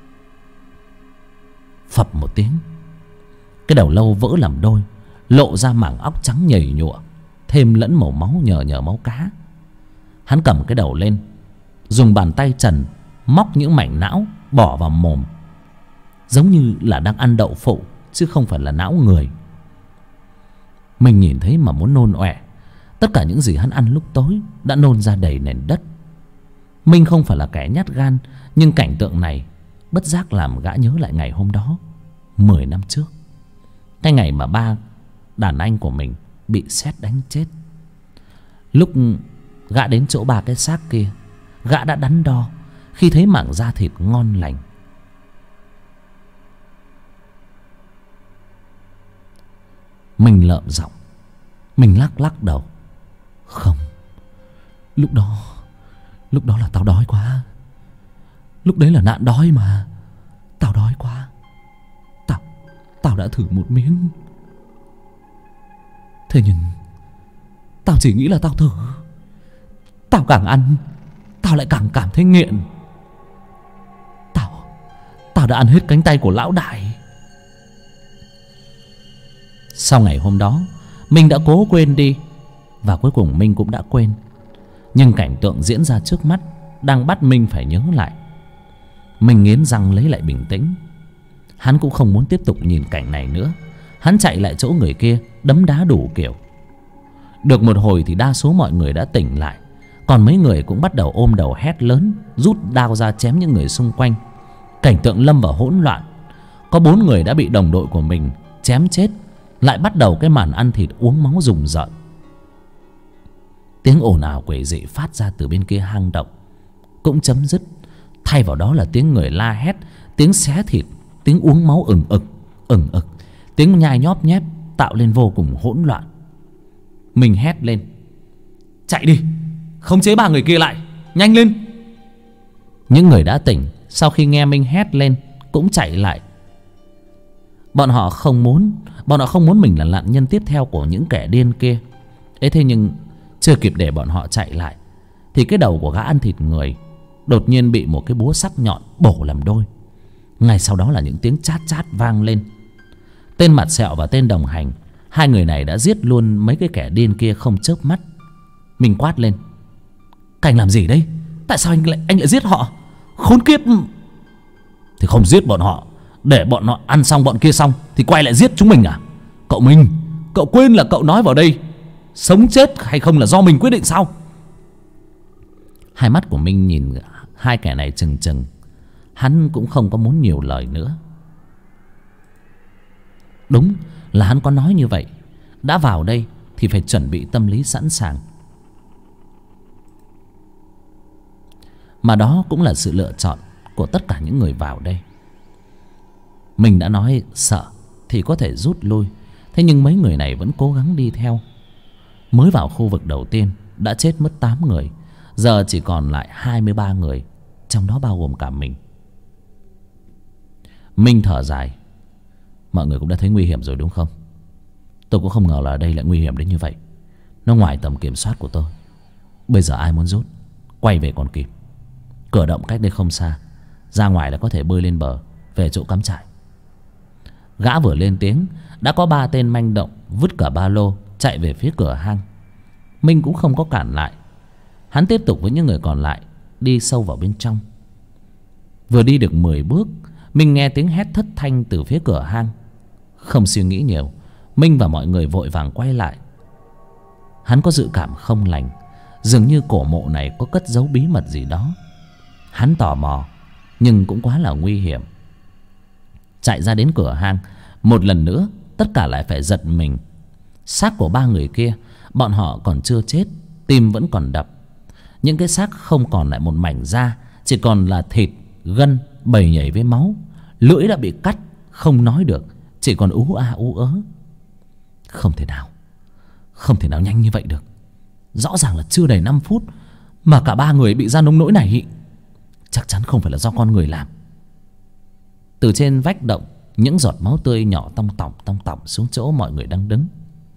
Phập một tiếng, cái đầu lâu vỡ làm đôi, lộ ra mảng óc trắng nhầy nhụa, thêm lẫn màu máu nhờ máu cá. Hắn cầm cái đầu lên, dùng bàn tay trần móc những mảnh não bỏ vào mồm, giống như là đang ăn đậu phụ chứ không phải là não người. Mình nhìn thấy mà muốn nôn ọe. Tất cả những gì hắn ăn lúc tối đã nôn ra đầy nền đất. Minh không phải là kẻ nhát gan, nhưng cảnh tượng này bất giác làm gã nhớ lại ngày hôm đó 10 năm trước, cái ngày mà ba đàn anh của mình bị sét đánh chết. Lúc gã đến chỗ ba cái xác kia, gã đã đắn đo khi thấy mảng da thịt ngon lành. Mình lợm giọng, mình lắc đầu: Không, lúc đó là tao đói quá. Lúc đấy là nạn đói mà. Tao đói quá. Tao đã thử một miếng. Thế nhưng tao chỉ nghĩ là tao thử. Tao càng ăn, tao lại càng cảm thấy nghiện. Tao đã ăn hết cánh tay của lão đại. Sau ngày hôm đó, Minh đã cố quên đi, và cuối cùng Minh cũng đã quên. Nhưng cảnh tượng diễn ra trước mắt đang bắt Minh phải nhớ lại. Minh nghiến răng lấy lại bình tĩnh. Hắn cũng không muốn tiếp tục nhìn cảnh này nữa. Hắn chạy lại chỗ người kia, đấm đá đủ kiểu. Được một hồi thì đa số mọi người đã tỉnh lại, còn mấy người cũng bắt đầu ôm đầu hét lớn, rút đao ra chém những người xung quanh. Cảnh tượng lâm vào hỗn loạn. Có 4 người đã bị đồng đội của mình chém chết. Lại bắt đầu cái màn ăn thịt uống máu rùng rợn. Tiếng ồn ào quỷ dị phát ra từ bên kia hang động cũng chấm dứt, thay vào đó là tiếng người la hét, tiếng xé thịt, tiếng uống máu ừng ực, tiếng nhai nhóp nhép, tạo lên vô cùng hỗn loạn. Mình hét lên: chạy đi, khống chế 3 người kia lại, nhanh lên. Những người đã tỉnh sau khi nghe Minh hét lên cũng chạy lại. Bọn họ không muốn mình là nạn nhân tiếp theo của những kẻ điên kia. Thế nhưng chưa kịp để bọn họ chạy lại thì cái đầu của gã ăn thịt người đột nhiên bị một cái búa sắc nhọn bổ làm đôi. Ngay sau đó là những tiếng chát chát vang lên. Tên mặt sẹo và tên đồng hành, 2 người này đã giết luôn mấy cái kẻ điên kia không chớp mắt. Mình quát lên: Cảnh làm gì đây? Tại sao anh lại giết họ? Khốn kiếp! Thì không giết bọn họ, để bọn họ ăn xong bọn kia xong thì quay lại giết chúng mình à? Cậu Minh, cậu quên là cậu nói vào đây sống chết hay không là do mình quyết định sao? Hai mắt của Minh nhìn 2 kẻ này trừng trừng. Hắn cũng không có muốn nhiều lời nữa. Đúng là hắn có nói như vậy. Đã vào đây thì phải chuẩn bị tâm lý sẵn sàng. Mà đó cũng là sự lựa chọn của tất cả những người vào đây. Mình đã nói sợ thì có thể rút lui, thế nhưng mấy người này vẫn cố gắng đi theo. Mới vào khu vực đầu tiên đã chết mất 8 người, giờ chỉ còn lại 23 người, trong đó bao gồm cả mình. Minh thở dài: Mọi người cũng đã thấy nguy hiểm rồi đúng không? Tôi cũng không ngờ là đây lại nguy hiểm đến như vậy. Nó ngoài tầm kiểm soát của tôi. Bây giờ ai muốn rút, quay về còn kịp. Cửa động cách đây không xa, ra ngoài là có thể bơi lên bờ, về chỗ cắm trại. Gã vừa lên tiếng đã có 3 tên manh động vứt cả ba lô chạy về phía cửa hang. Minh cũng không có cản lại. Hắn tiếp tục với những người còn lại đi sâu vào bên trong. Vừa đi được 10 bước, Minh nghe tiếng hét thất thanh từ phía cửa hang. Không suy nghĩ nhiều, Minh và mọi người vội vàng quay lại. Hắn có dự cảm không lành, dường như cổ mộ này có cất giấu bí mật gì đó. Hắn tò mò nhưng cũng quá là nguy hiểm. Chạy ra đến cửa hang, một lần nữa tất cả lại phải giật mình. Xác của 3 người kia, bọn họ còn chưa chết, tim vẫn còn đập. Những cái xác không còn lại một mảnh da, chỉ còn là thịt, gân bầy nhảy với máu. Lưỡi đã bị cắt, không nói được, chỉ còn ú a ú ớ. Không thể nào nhanh như vậy được. Rõ ràng là chưa đầy 5 phút mà cả 3 người bị ra nông nỗi này. Chắc chắn không phải là do con người làm. Từ trên vách động, những giọt máu tươi nhỏ tong tỏng xuống chỗ mọi người đang đứng.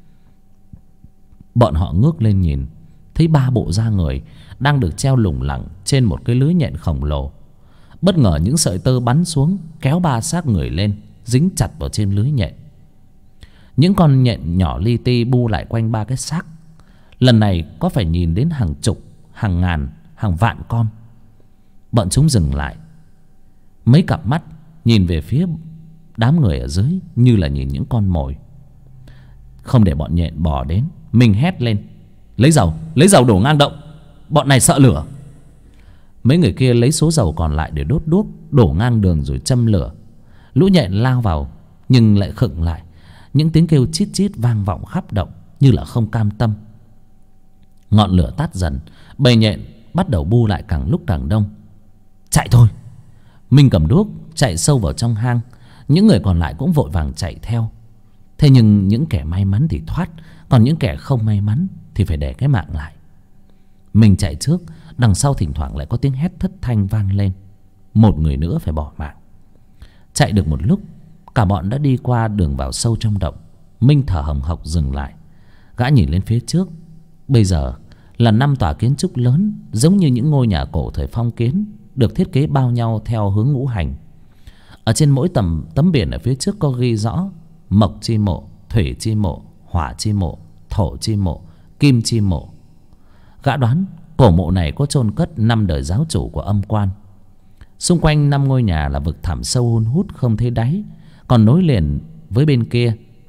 Bọn họ ngước lên nhìn, thấy 3 bộ da người đang được treo lủng lẳng trên một cái lưới nhện khổng lồ. Bất ngờ những sợi tơ bắn xuống, kéo 3 xác người lên, dính chặt vào trên lưới nhện. Những con nhện nhỏ li ti bu lại quanh 3 cái xác. Lần này có phải nhìn đến hàng chục, hàng ngàn, hàng vạn con. Bọn chúng dừng lại, mấy cặp mắt nhìn về phía đám người ở dưới như là nhìn những con mồi. Không để bọn nhện bò đến, mình hét lên: lấy dầu đổ ngang động, bọn này sợ lửa. Mấy người kia lấy số dầu còn lại để đốt đuốc, đổ ngang đường rồi châm lửa. Lũ nhện lao vào nhưng lại khựng lại. Những tiếng kêu chít chít vang vọng khắp động như là không cam tâm. Ngọn lửa tắt dần, bầy nhện bắt đầu bu lại càng lúc càng đông. Chạy thôi! Minh cầm đuốc chạy sâu vào trong hang. Những người còn lại cũng vội vàng chạy theo. Thế nhưng những kẻ may mắn thì thoát, còn những kẻ không may mắn thì phải để cái mạng lại. Mình chạy trước, đằng sau thỉnh thoảng lại có tiếng hét thất thanh vang lên. Một người nữa phải bỏ mạng. Chạy được một lúc, cả bọn đã đi qua đường vào sâu trong động. Minh thở hồng hộc dừng lại. Gã nhìn lên phía trước. Bây giờ là 5 tòa kiến trúc lớn, giống như những ngôi nhà cổ thời phong kiến, được thiết kế bao nhau theo hướng ngũ hành. Ở trên mỗi tấm biển ở phía trước có ghi rõ mộc chi mộ, thủy chi mộ, hỏa chi mộ, thổ chi mộ, kim chi mộ. Gã đoán cổ mộ này có chôn cất 5 đời giáo chủ của âm quan. Xung quanh 5 ngôi nhà là vực thẳm sâu hun hút không thấy đáy, còn nối liền với bên kia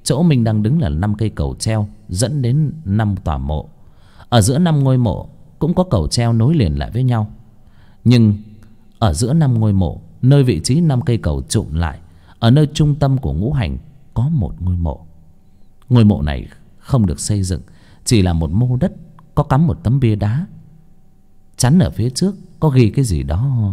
chỗ Minh đang đứng là 5 cây cầu treo dẫn đến 5 tòa mộ. Ở giữa 5 ngôi mộ cũng có cầu treo nối liền lại với nhau. Nhưng ở giữa 5 ngôi mộ, nơi vị trí 5 cây cầu trụm lại, ở nơi trung tâm của ngũ hành có một ngôi mộ. Ngôi mộ này không được xây dựng, chỉ là một mô đất có cắm một tấm bia đá. Chắn ở phía trước có ghi cái gì đó.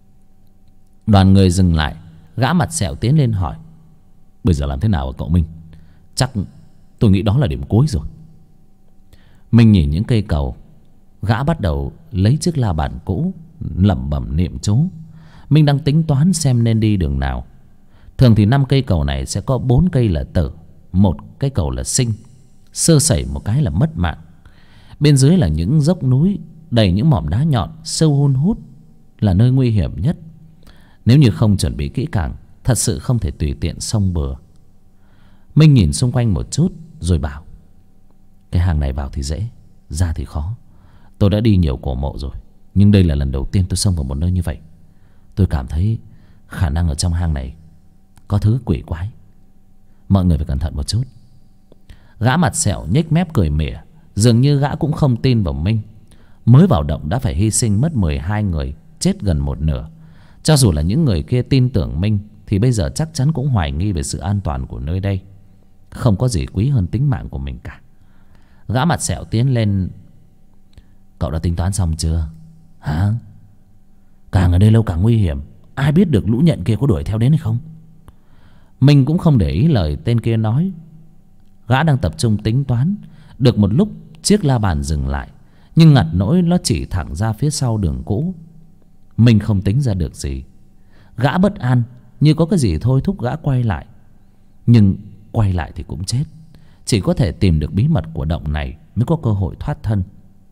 Đoàn người dừng lại. Gã mặt sẹo tiến lên hỏi: bây giờ làm thế nào hả cậu Minh? Chắc tôi nghĩ đó là điểm cuối rồi. Minh nhìn những cây cầu. Gã bắt đầu lấy chiếc la bàn cũ lẩm bẩm niệm chú. Minh đang tính toán xem nên đi đường nào. Thường thì 5 cây cầu này sẽ có 4 cây là tử, 1 cái cầu là sinh. Sơ sẩy một cái là mất mạng. Bên dưới là những dốc núi đầy những mỏm đá nhọn sâu hun hút, là nơi nguy hiểm nhất. Nếu như không chuẩn bị kỹ càng, thật sự không thể tùy tiện xông bừa. Minh nhìn xung quanh một chút rồi bảo: cái hang này vào thì dễ, ra thì khó. Tôi đã đi nhiều cổ mộ rồi, nhưng đây là lần đầu tiên tôi xông vào một nơi như vậy. Tôi cảm thấy khả năng ở trong hang này có thứ quỷ quái. Mọi người phải cẩn thận một chút. Gã mặt sẹo nhếch mép cười mỉa. Dường như gã cũng không tin vào Minh. Mới vào động đã phải hy sinh mất 12 người, chết gần một nửa. Cho dù là những người kia tin tưởng Minh thì bây giờ chắc chắn cũng hoài nghi về sự an toàn của nơi đây. Không có gì quý hơn tính mạng của mình cả. Gã mặt sẹo tiến lên: cậu đã tính toán xong chưa? Hả? Càng ở đây lâu càng nguy hiểm. Ai biết được lũ nhện kia có đuổi theo đến hay không? Minh cũng không để ý lời tên kia nói. Gã đang tập trung tính toán. Được một lúc chiếc la bàn dừng lại, nhưng ngặt nỗi nó chỉ thẳng ra phía sau đường cũ. Minh không tính ra được gì. Gã bất an, như có cái gì thôi thúc gã quay lại. Nhưng quay lại thì cũng chết. Chỉ có thể tìm được bí mật của động này mới có cơ hội thoát thân.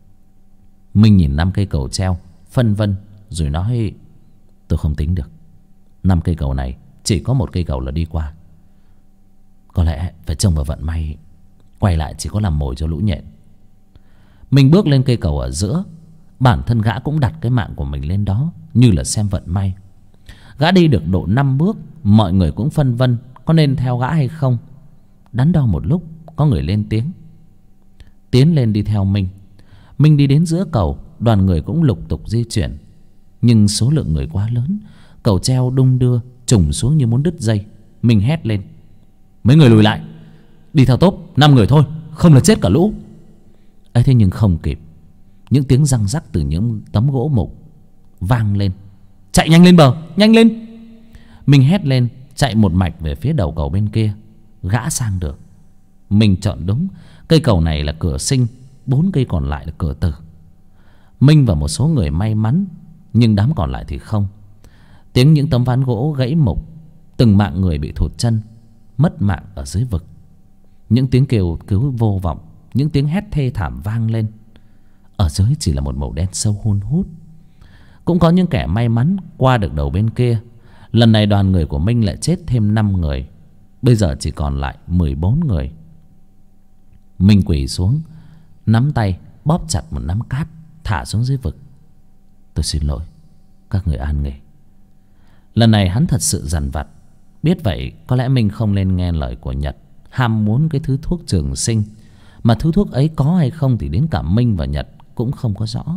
Minh nhìn 5 cây cầu treo phân vân rồi nói: tôi không tính được. 5 cây cầu này chỉ có 1 cây cầu là đi qua. Có lẽ phải trông vào vận may. Quay lại chỉ có làm mồi cho lũ nhện. Mình bước lên cây cầu ở giữa. Bản thân gã cũng đặt cái mạng của mình lên đó, như là xem vận may. Gã đi được độ 5 bước. Mọi người cũng phân vân có nên theo gã hay không. Đắn đo một lúc, có người lên tiếng: tiến lên đi theo Minh. Minh đi đến giữa cầu. Đoàn người cũng lục tục di chuyển. Nhưng số lượng người quá lớn, cầu treo đung đưa trùng xuống như muốn đứt dây. Minh hét lên: mấy người lùi lại, đi theo tốp 5 người thôi, không là chết cả lũ. ấy thế nhưng không kịp. Những tiếng răng rắc từ những tấm gỗ mục vang lên: chạy nhanh lên bờ, nhanh lên. Minh hét lên, chạy một mạch về phía đầu cầu bên kia. Gã sang được. Mình chọn đúng. Cây cầu này là cửa sinh, 4 cây còn lại là cửa tử. Minh và một số người may mắn, nhưng đám còn lại thì không. Tiếng những tấm ván gỗ gãy mục, từng mạng người bị thụt chân, mất mạng ở dưới vực. Những tiếng kêu cứu vô vọng, những tiếng hét thê thảm vang lên. Ở dưới chỉ là một màu đen sâu hun hút. Cũng có những kẻ may mắn qua được đầu bên kia. Lần này đoàn người của Minh lại chết thêm 5 người. Bây giờ chỉ còn lại 14 người. Minh quỳ xuống, nắm tay bóp chặt một nắm cát, thả xuống dưới vực. tôi xin lỗi, các người an nghỉ. Lần này hắn thật sự dằn vặt. Biết vậy có lẽ Minh không nên nghe lời của Nhật, ham muốn cái thứ thuốc trường sinh. Mà thứ thuốc ấy có hay không thì đến cả Minh và Nhật cũng không có rõ.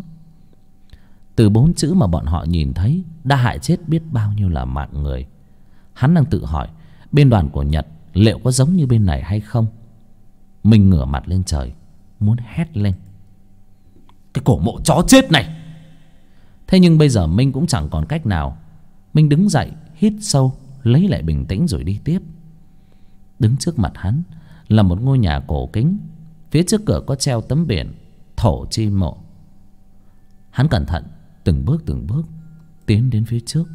Từ 4 chữ mà bọn họ nhìn thấy đã hại chết biết bao nhiêu là mạng người. Hắn đang tự hỏi bên đoàn của Nhật liệu có giống như bên này hay không. Minh ngửa mặt lên trời, muốn hét lên: cái cổ mộ chó chết này! Thế nhưng bây giờ Minh cũng chẳng còn cách nào. Minh đứng dậy, hít sâu, lấy lại bình tĩnh rồi đi tiếp. Đứng trước mặt hắn là một ngôi nhà cổ kính. Phía trước cửa có treo tấm biển Thổ Chi Mộ. Hắn cẩn thận từng bước tiến đến phía trước.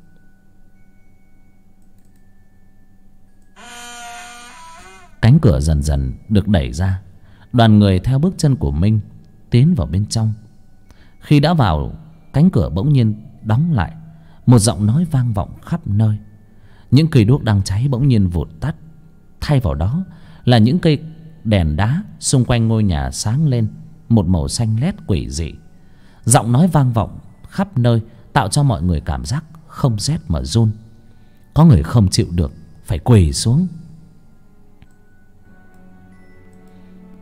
Cánh cửa dần dần được đẩy ra. Đoàn người theo bước chân của Minh tiến vào bên trong. Khi đã vào, cánh cửa bỗng nhiên đóng lại. Một giọng nói vang vọng khắp nơi. Những cây đuốc đang cháy bỗng nhiên vụt tắt. Thay vào đó là những cây đèn đá xung quanh ngôi nhà sáng lên một màu xanh lét quỷ dị. Giọng nói vang vọng khắp nơi, tạo cho mọi người cảm giác không rét mà run. Có người không chịu được phải quỳ xuống.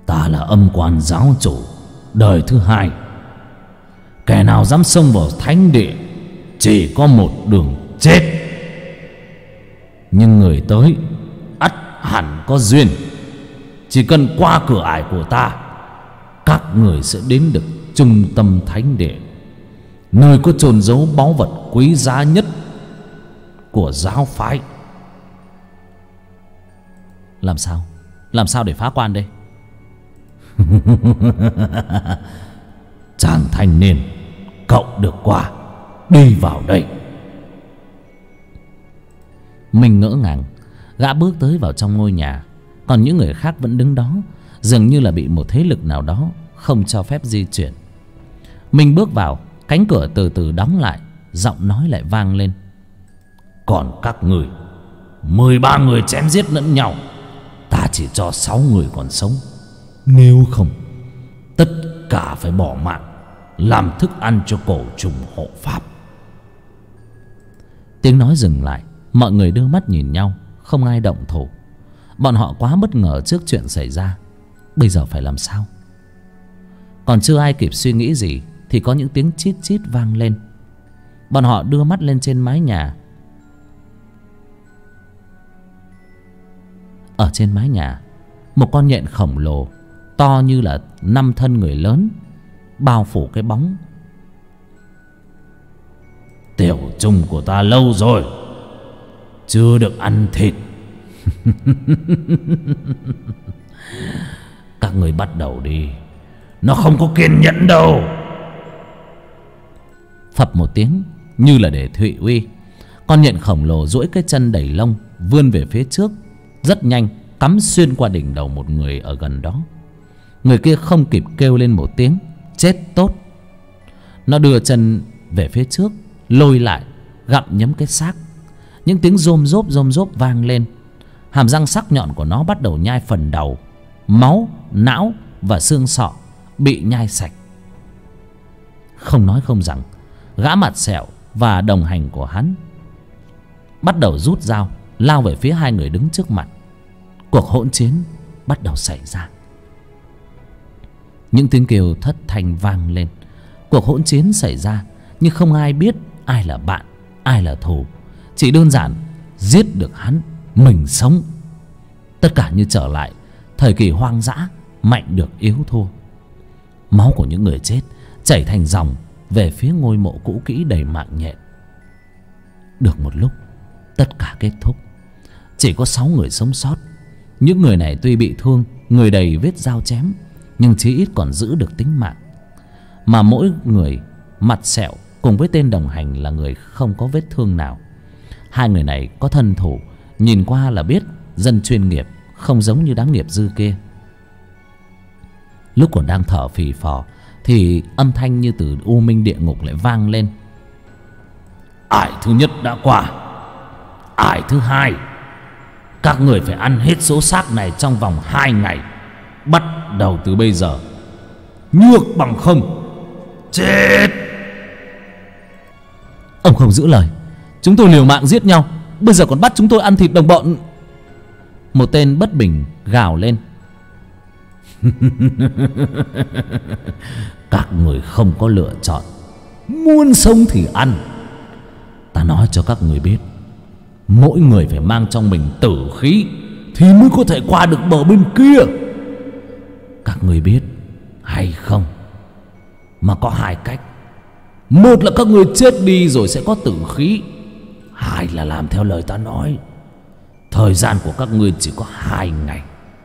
Ta là âm quan giáo chủ đời thứ hai. Kẻ nào dám xông vào thánh địa chỉ có một đường chết. Nhưng người tới ắt hẳn có duyên. Chỉ cần qua cửa ải của ta, các người sẽ đến được trung tâm thánh địa, nơi có chôn giấu báu vật quý giá nhất của giáo phái. Làm sao để phá quan đây? Chàng thanh niên, cậu được qua, đi vào đây. Mình ngỡ ngàng. Gã bước tới vào trong ngôi nhà. Còn những người khác vẫn đứng đó, dường như là bị một thế lực nào đó không cho phép di chuyển. Mình bước vào, cánh cửa từ từ đóng lại. Giọng nói lại vang lên: còn các người 13 người chém giết lẫn nhau, ta chỉ cho 6 người còn sống. Nếu không, tất cả phải bỏ mạng làm thức ăn cho cổ trùng hộ pháp. Tiếng nói dừng lại. Mọi người đưa mắt nhìn nhau, không ai động thủ. Bọn họ quá bất ngờ trước chuyện xảy ra. Bây giờ phải làm sao? Còn chưa ai kịp suy nghĩ gì thì có những tiếng chít chít vang lên. Bọn họ đưa mắt lên trên mái nhà. Ở trên mái nhà, một con nhện khổng lồ to như là 5 thân người lớn bao phủ cái bóng. Tiểu trùng của ta lâu rồi chưa được ăn thịt. Các người bắt đầu đi, nó không có kiên nhẫn đâu. Phập một tiếng như là để thụy uy, con nhện khổng lồ duỗi cái chân đầy lông vươn về phía trước, rất nhanh cắm xuyên qua đỉnh đầu một người ở gần đó. Người kia không kịp kêu lên một tiếng chết tốt, nó đưa chân về phía trước, lôi lại, gặm nhấm cái xác. Những tiếng rôm rốp vang lên. Hàm răng sắc nhọn của nó bắt đầu nhai phần đầu. Máu, não và xương sọ bị nhai sạch. Không nói không rằng, gã mặt sẹo và đồng hành của hắn bắt đầu rút dao lao về phía hai người đứng trước mặt. Cuộc hỗn chiến bắt đầu xảy ra. Những tiếng kêu thất thanh vang lên. Cuộc hỗn chiến xảy ra, nhưng không ai biết ai là bạn, ai là thù. Chỉ đơn giản giết được hắn, mình sống. Tất cả như trở lại thời kỳ hoang dã, mạnh được yếu thua. Máu của những người chết chảy thành dòng về phía ngôi mộ cũ kỹ đầy mạng nhện. Được một lúc, tất cả kết thúc. Chỉ có 6 người sống sót. Những người này tuy bị thương, người đầy vết dao chém, nhưng chí ít còn giữ được tính mạng. Mà mỗi người mặt sẹo cùng với tên đồng hành là người không có vết thương nào. Hai người này có thân thủ, nhìn qua là biết dân chuyên nghiệp, không giống như đám nghiệp dư kia. Lúc còn đang thở phì phò thì âm thanh như từ u minh địa ngục lại vang lên. Ải thứ nhất đã qua, ải thứ hai, các người phải ăn hết số xác này trong vòng 2 ngày, bắt đầu từ bây giờ. Nhược bằng không chết. Ông không giữ lời. Chúng tôi liều mạng giết nhau, bây giờ còn bắt chúng tôi ăn thịt đồng bọn. Một tên bất bình gào lên. Các người không có lựa chọn, muốn sống thì ăn. Ta nói cho các người biết, mỗi người phải mang trong mình tử khí thì mới có thể qua được bờ bên kia. Các người biết hay không, mà có 2 cách. Một là các người chết đi rồi sẽ có tử khí. 2 là làm theo lời ta nói. Thời gian của các ngươi chỉ có 2 ngày.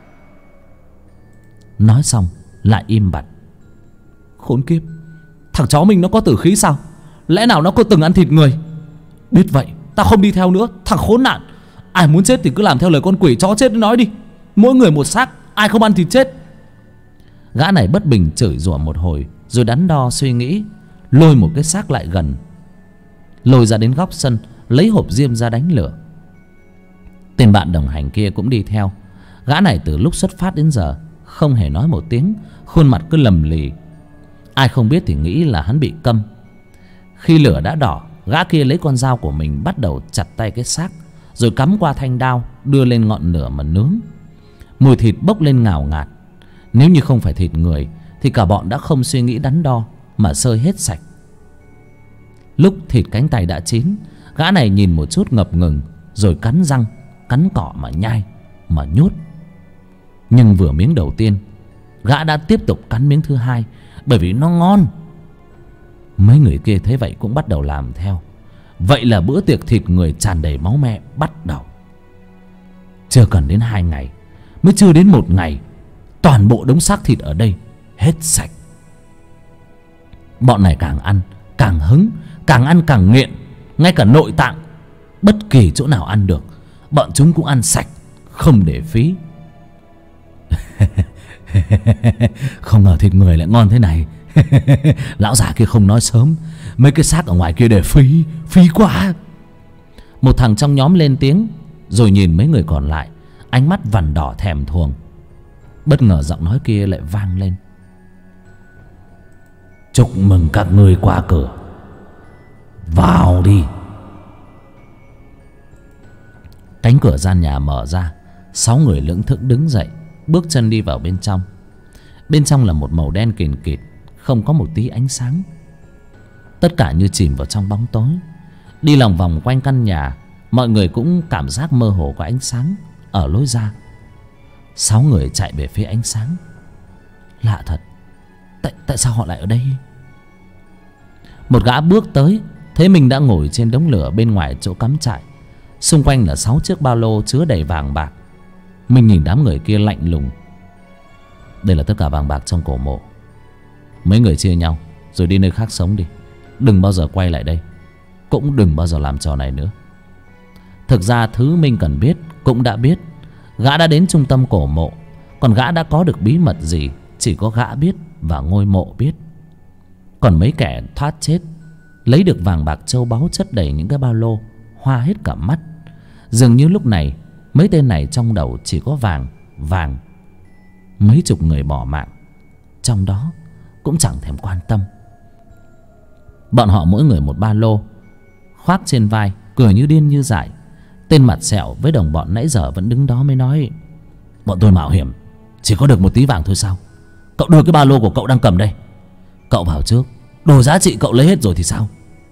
Nói xong lại im bặt. Khốn kiếp, thằng chó mình nó có tử khí sao? Lẽ nào nó có từng ăn thịt người? Biết vậy ta không đi theo nữa. Thằng khốn nạn, ai muốn chết thì cứ làm theo lời con quỷ chó chết nói đi. Mỗi người một xác, ai không ăn thịt chết. Gã này bất bình chửi rủa một hồi, rồi đắn đo suy nghĩ, lôi một cái xác lại gần, lôi ra đến góc sân, lấy hộp diêm ra đánh lửa. Tên bạn đồng hành kia cũng đi theo. Gã này từ lúc xuất phát đến giờ không hề nói một tiếng, khuôn mặt cứ lầm lì. Ai không biết thì nghĩ là hắn bị câm. Khi lửa đã đỏ, gã kia lấy con dao của mình bắt đầu chặt tay cái xác, rồi cắm qua thanh đao đưa lên ngọn lửa mà nướng. Mùi thịt bốc lên ngào ngạt. Nếu như không phải thịt người thì cả bọn đã không suy nghĩ đắn đo mà sơi hết sạch. Lúc thịt cánh tay đã chín, gã này nhìn một chút ngập ngừng, rồi cắn răng cắn cỏ mà nhai mà nhốt. Nhưng vừa miếng đầu tiên, gã đã tiếp tục cắn miếng thứ hai, bởi vì nó ngon. Mấy người kia thấy vậy cũng bắt đầu làm theo. Vậy là bữa tiệc thịt người tràn đầy máu me bắt đầu. Chưa cần đến 2 ngày, mới chưa đến 1 ngày, toàn bộ đống xác thịt ở đây hết sạch. Bọn này càng ăn càng hứng, càng ăn càng nghiện. Ngay cả nội tạng, bất kỳ chỗ nào ăn được, bọn chúng cũng ăn sạch, không để phí. Không ngờ thịt người lại ngon thế này. Lão già kia không nói sớm, mấy cái xác ở ngoài kia để phí, phí quá. Một thằng trong nhóm lên tiếng, rồi nhìn mấy người còn lại, ánh mắt vằn đỏ thèm thuồng. Bất ngờ giọng nói kia lại vang lên: chúc mừng các ngươi qua cửa, vào đi. Cánh cửa gian nhà mở ra, 6 người lững thững đứng dậy, bước chân đi vào bên trong. Bên trong là một màu đen kìn kịt, không có một tí ánh sáng. Tất cả như chìm vào trong bóng tối. Đi lòng vòng quanh căn nhà, mọi người cũng cảm giác mơ hồ có ánh sáng ở lối ra. 6 người chạy về phía ánh sáng. Lạ thật, tại sao họ lại ở đây? Một gã bước tới, thấy mình đã ngồi trên đống lửa bên ngoài chỗ cắm trại. Xung quanh là 6 chiếc ba lô chứa đầy vàng bạc. Mình nhìn đám người kia lạnh lùng. Đây là tất cả vàng bạc trong cổ mộ. Mấy người chia nhau rồi đi nơi khác sống đi, đừng bao giờ quay lại đây, cũng đừng bao giờ làm trò này nữa. Thực ra thứ Minh cần biết cũng đã biết. Gã đã đến trung tâm cổ mộ, còn gã đã có được bí mật gì chỉ có gã biết và ngôi mộ biết. Còn mấy kẻ thoát chết, lấy được vàng bạc châu báu chất đầy những cái ba lô, hoa hết cả mắt. Dường như lúc này mấy tên này trong đầu chỉ có vàng, vàng. Mấy chục người bỏ mạng trong đó cũng chẳng thèm quan tâm. Bọn họ mỗi người một ba lô, khoác trên vai, cười như điên như dại. Tên mặt sẹo với đồng bọn nãy giờ vẫn đứng đó mới nói: bọn tôi mạo hiểm, chỉ có được một tí vàng thôi sao? Cậu đưa cái ba lô của cậu đang cầm đây, cậu vào trước, đồ giá trị cậu lấy hết rồi thì sao?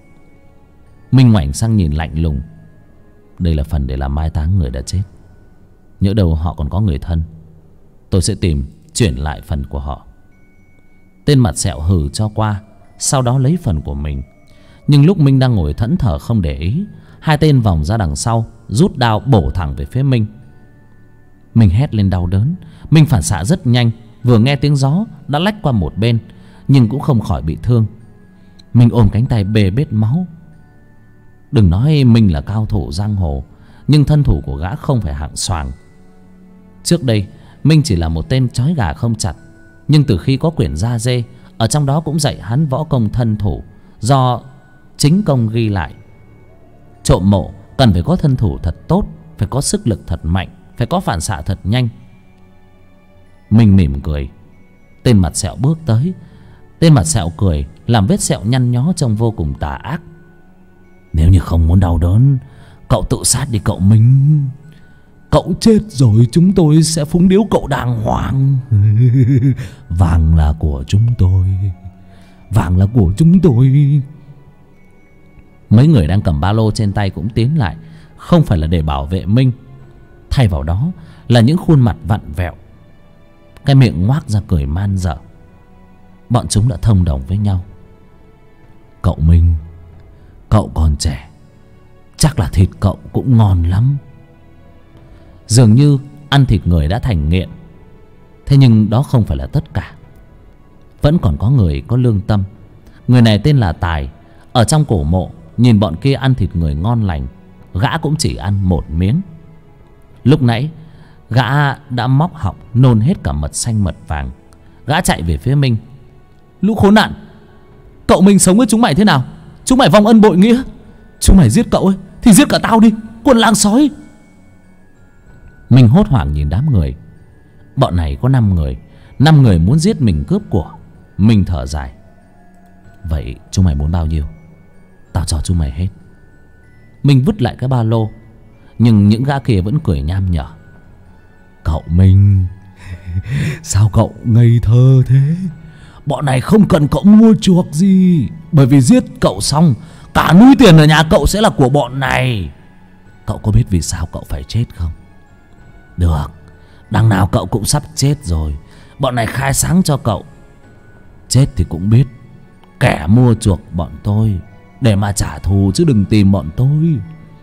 Minh ngoảnh sang nhìn lạnh lùng. Đây là phần để làm mai táng người đã chết. Nhỡ đâu họ còn có người thân, tôi sẽ tìm chuyển lại phần của họ. Tên mặt sẹo hừ cho qua, sau đó lấy phần của mình. Nhưng lúc Minh đang ngồi thẫn thờ không để ý, 2 tên vòng ra đằng sau, rút đao bổ thẳng về phía Minh. Minh hét lên đau đớn. Minh phản xạ rất nhanh, vừa nghe tiếng gió đã lách qua một bên, nhưng cũng không khỏi bị thương. Minh ôm cánh tay bê bết máu. Đừng nói Minh là cao thủ giang hồ, nhưng thân thủ của gã không phải hạng xoàng. Trước đây Minh chỉ là một tên trói gà không chặt, nhưng từ khi có quyển da dê, ở trong đó cũng dạy hắn võ công thân thủ do chính công ghi lại. Trộm mộ cần phải có thân thủ thật tốt, phải có sức lực thật mạnh, phải có phản xạ thật nhanh. Minh mỉm cười. Tên mặt sẹo bước tới. Tên mặt sẹo cười làm vết sẹo nhăn nhó trông vô cùng tà ác. Nếu như không muốn đau đớn, cậu tự sát đi cậu Minh. Cậu chết rồi chúng tôi sẽ phúng điếu cậu đàng hoàng. Vàng là của chúng tôi, vàng là của chúng tôi. Mấy người đang cầm ba lô trên tay cũng tiến lại, không phải là để bảo vệ Minh. Thay vào đó là những khuôn mặt vặn vẹo, cái miệng ngoác ra cười man dở. Bọn chúng đã thông đồng với nhau. Cậu Minh, cậu còn trẻ, chắc là thịt cậu cũng ngon lắm. Dường như ăn thịt người đã thành nghiện. Thế nhưng đó không phải là tất cả. Vẫn còn có người có lương tâm. Người này tên là Tài. Ở trong cổ mộ, nhìn bọn kia ăn thịt người ngon lành, gã cũng chỉ ăn một miếng. Lúc nãy gã đã móc họng nôn hết cả mật xanh mật vàng. Gã chạy về phía Minh. Lũ khốn nạn, cậu Minh sống với chúng mày thế nào? Chúng mày vong ân bội nghĩa. Chúng mày giết cậu ấy thì giết cả tao đi, quần lang sói. Mình hốt hoảng nhìn đám người. Bọn này có 5 người, 5 người muốn giết mình cướp của. Mình thở dài. Vậy chúng mày muốn bao nhiêu? Tao cho chúng mày hết. Mình vứt lại cái ba lô, nhưng những gã kia vẫn cười nham nhở. Cậu Minh, Sao cậu ngây thơ thế? Bọn này không cần cậu mua chuộc gì, bởi vì giết cậu xong cả núi tiền ở nhà cậu sẽ là của bọn này. Cậu có biết vì sao cậu phải chết không? Được, đằng nào cậu cũng sắp chết rồi. Bọn này khai sáng cho cậu. Chết thì cũng biết kẻ mua chuộc bọn tôi để mà trả thù, chứ đừng tìm bọn tôi.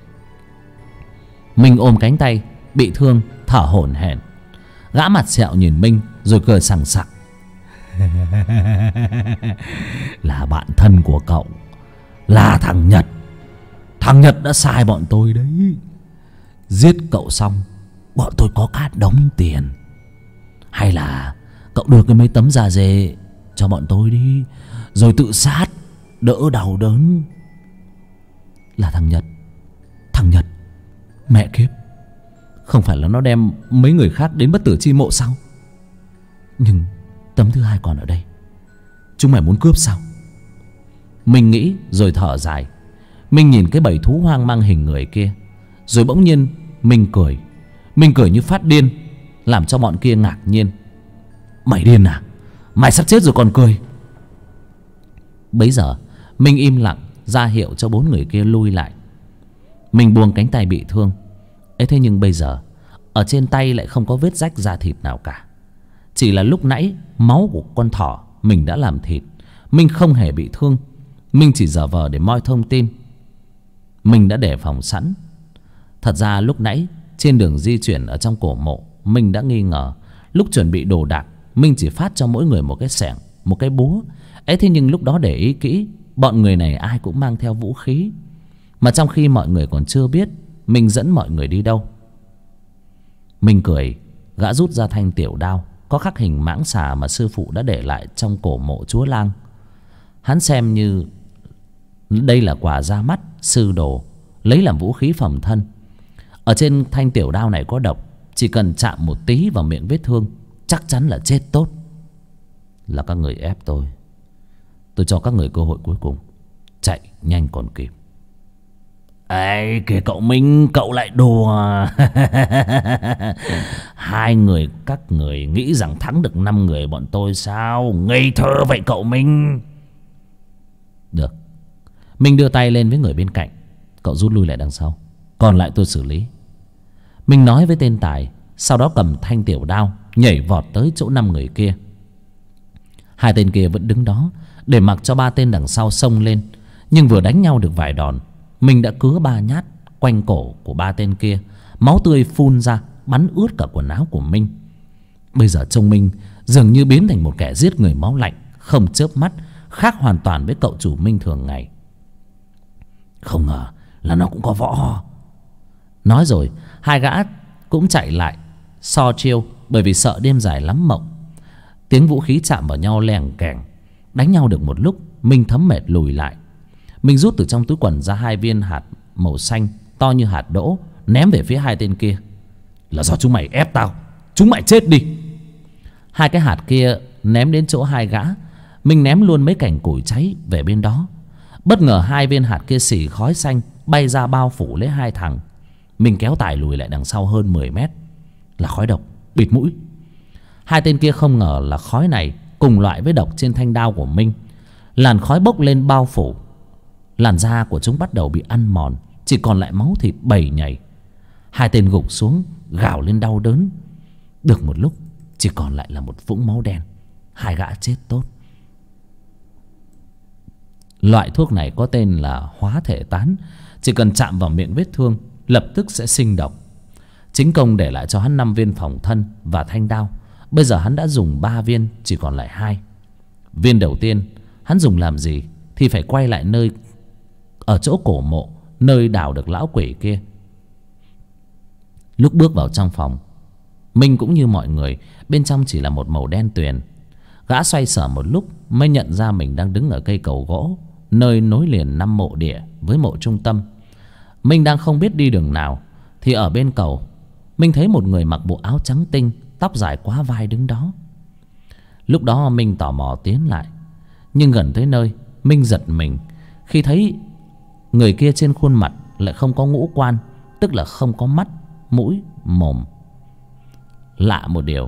Minh ôm cánh tay bị thương thở hổn hển. Gã mặt sẹo nhìn Minh rồi cười sằng sặc. Là bạn thân của cậu, là thằng Nhật. Thằng Nhật đã sai bọn tôi đấy. Giết cậu xong bọn tôi có cả đống tiền. Hay là cậu đưa cái mấy tấm da dê cho bọn tôi đi, rồi tự sát đỡ đau đớn. Là thằng Nhật. Thằng Nhật, mẹ kiếp, không phải là nó đem mấy người khác đến bất tử chi mộ sao? Nhưng tấm thứ hai còn ở đây, chúng mày muốn cướp sao? Mình nghĩ rồi thở dài. Mình nhìn cái bầy thú hoang mang hình người kia, rồi bỗng nhiên mình cười. Mình cười như phát điên, làm cho bọn kia ngạc nhiên. Mày điên à? Mày sắp chết rồi còn cười? Bấy giờ mình im lặng ra hiệu cho bốn người kia lui lại. Mình buông cánh tay bị thương ấy, thế nhưng bây giờ ở trên tay lại không có vết rách da thịt nào cả. Chỉ là lúc nãy máu của con thỏ mình đã làm thịt. Mình không hề bị thương. Mình chỉ giả vờ để moi thông tin. Mình đã đề phòng sẵn. Thật ra lúc nãy trên đường di chuyển ở trong cổ mộ, mình đã nghi ngờ. Lúc chuẩn bị đồ đạc, mình chỉ phát cho mỗi người một cái xẻng, một cái búa ấy. Thế nhưng lúc đó để ý kỹ, bọn người này ai cũng mang theo vũ khí. Mà trong khi mọi người còn chưa biết mình dẫn mọi người đi đâu. Mình cười. Gã rút ra thanh tiểu đao có khắc hình mãng xà mà sư phụ đã để lại trong cổ mộ chúa Lang. Hắn xem như đây là quà ra mắt sư đồ, lấy làm vũ khí phòng thân. Ở trên thanh tiểu đao này có độc, chỉ cần chạm một tí vào miệng vết thương chắc chắn là chết tốt. Là các người ép tôi cho các người cơ hội cuối cùng, chạy nhanh còn kịp. Ấy kìa cậu Minh, cậu lại đùa. Hai người các người nghĩ rằng thắng được 5 người bọn tôi sao? Ngây thơ vậy cậu Minh. Được. Mình đưa tay lên với người bên cạnh. Cậu rút lui lại đằng sau, còn lại tôi xử lý. Mình nói với tên Tài, sau đó cầm thanh tiểu đao nhảy vọt tới chỗ 5 người kia. Hai tên kia vẫn đứng đó để mặc cho ba tên đằng sau xông lên. Nhưng vừa đánh nhau được vài đòn, mình đã cứa 3 nhát quanh cổ của ba tên kia. Máu tươi phun ra bắn ướt cả quần áo của Minh. Bây giờ trông Minh dường như biến thành một kẻ giết người máu lạnh, không chớp mắt, khác hoàn toàn với cậu chủ Minh thường ngày. Không ngờ là nó cũng có võ. Nói rồi hai gã cũng chạy lại so chiêu, bởi vì sợ đêm dài lắm mộng. Tiếng vũ khí chạm vào nhau lèng kèng. Đánh nhau được một lúc, Minh thấm mệt lùi lại. Mình rút từ trong túi quần ra 2 viên hạt màu xanh to như hạt đỗ, ném về phía hai tên kia. Là do chúng mày ép tao, chúng mày chết đi. Hai cái hạt kia ném đến chỗ hai gã. Mình ném luôn mấy cành củi cháy về bên đó. Bất ngờ 2 viên hạt kia xì khói xanh bay ra bao phủ lấy hai thằng. Mình kéo Tài lùi lại đằng sau hơn 10 mét. Là khói độc, bịt mũi. Hai tên kia không ngờ là khói này cùng loại với độc trên thanh đao của Minh. Làn khói bốc lên bao phủ. Làn da của chúng bắt đầu bị ăn mòn, chỉ còn lại máu thịt bầy nhầy. Hai tên gục xuống gào lên đau đớn. Được một lúc chỉ còn lại là một vũng máu đen. Hai gã chết tốt. Loại thuốc này có tên là hóa thể tán. Chỉ cần chạm vào miệng vết thương lập tức sẽ sinh độc. Chính công để lại cho hắn 5 viên phòng thân và thanh đao. Bây giờ hắn đã dùng 3 viên, chỉ còn lại 2. Viên đầu tiên hắn dùng làm gì thì phải quay lại nơi ở chỗ cổ mộ, nơi đào được lão quỷ kia. Lúc bước vào trong phòng, Minh cũng như mọi người, bên trong chỉ là một màu đen tuyền. Gã xoay sở một lúc mới nhận ra mình đang đứng ở cây cầu gỗ, nơi nối liền 5 mộ địa với mộ trung tâm. Minh đang không biết đi đường nào, thì ở bên cầu Minh thấy một người mặc bộ áo trắng tinh, tóc dài quá vai đứng đó. Lúc đó Minh tò mò tiến lại, nhưng gần tới nơi Minh giật mình khi thấy người kia trên khuôn mặt lại không có ngũ quan, tức là không có mắt, mũi, mồm. Lạ một điều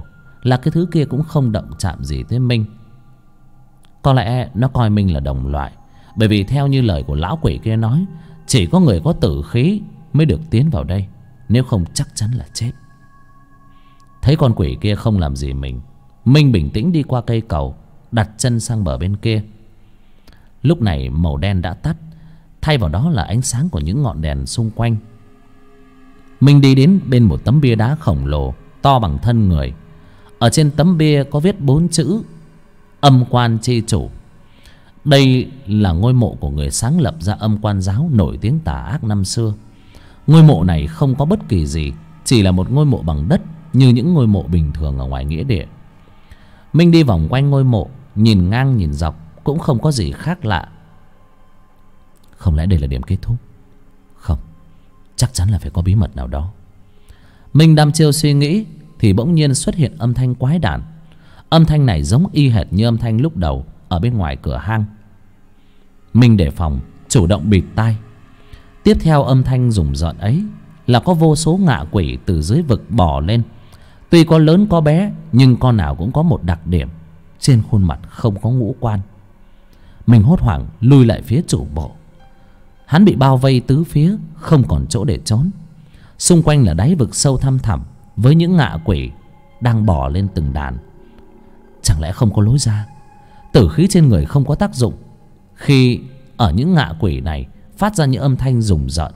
là cái thứ kia cũng không động chạm gì tới Minh. Có lẽ nó coi Minh là đồng loại, bởi vì theo như lời của lão quỷ kia nói, chỉ có người có tử khí mới được tiến vào đây, nếu không chắc chắn là chết. Thấy con quỷ kia không làm gì mình, Minh bình tĩnh đi qua cây cầu, đặt chân sang bờ bên kia. Lúc này màu đen đã tắt, thay vào đó là ánh sáng của những ngọn đèn xung quanh. Minh đi đến bên một tấm bia đá khổng lồ to bằng thân người. Ở trên tấm bia có viết 4 chữ Âm Quan Chi Chủ. Đây là ngôi mộ của người sáng lập ra Âm Quan giáo nổi tiếng tà ác năm xưa. Ngôi mộ này không có bất kỳ gì, chỉ là một ngôi mộ bằng đất như những ngôi mộ bình thường ở ngoài nghĩa địa. Minh đi vòng quanh ngôi mộ, nhìn ngang nhìn dọc cũng không có gì khác lạ. Không lẽ đây là điểm kết thúc? Không, chắc chắn là phải có bí mật nào đó. Minh đăm chiêu suy nghĩ thì bỗng nhiên xuất hiện âm thanh quái đản. Âm thanh này giống y hệt như âm thanh lúc đầu ở bên ngoài cửa hang. Minh đề phòng, chủ động bịt tai. Tiếp theo âm thanh rùng rợn ấy là có vô số ngạ quỷ từ dưới vực bò lên. Tuy có lớn có bé, nhưng con nào cũng có một đặc điểm: trên khuôn mặt không có ngũ quan. Mình hốt hoảng lui lại phía chủ bộ. Hắn bị bao vây tứ phía, không còn chỗ để trốn. Xung quanh là đáy vực sâu thăm thẳm, với những ngạ quỷ đang bò lên từng đàn. Chẳng lẽ không có lối ra? Tử khí trên người không có tác dụng khi ở những ngạ quỷ này phát ra những âm thanh rùng rợn.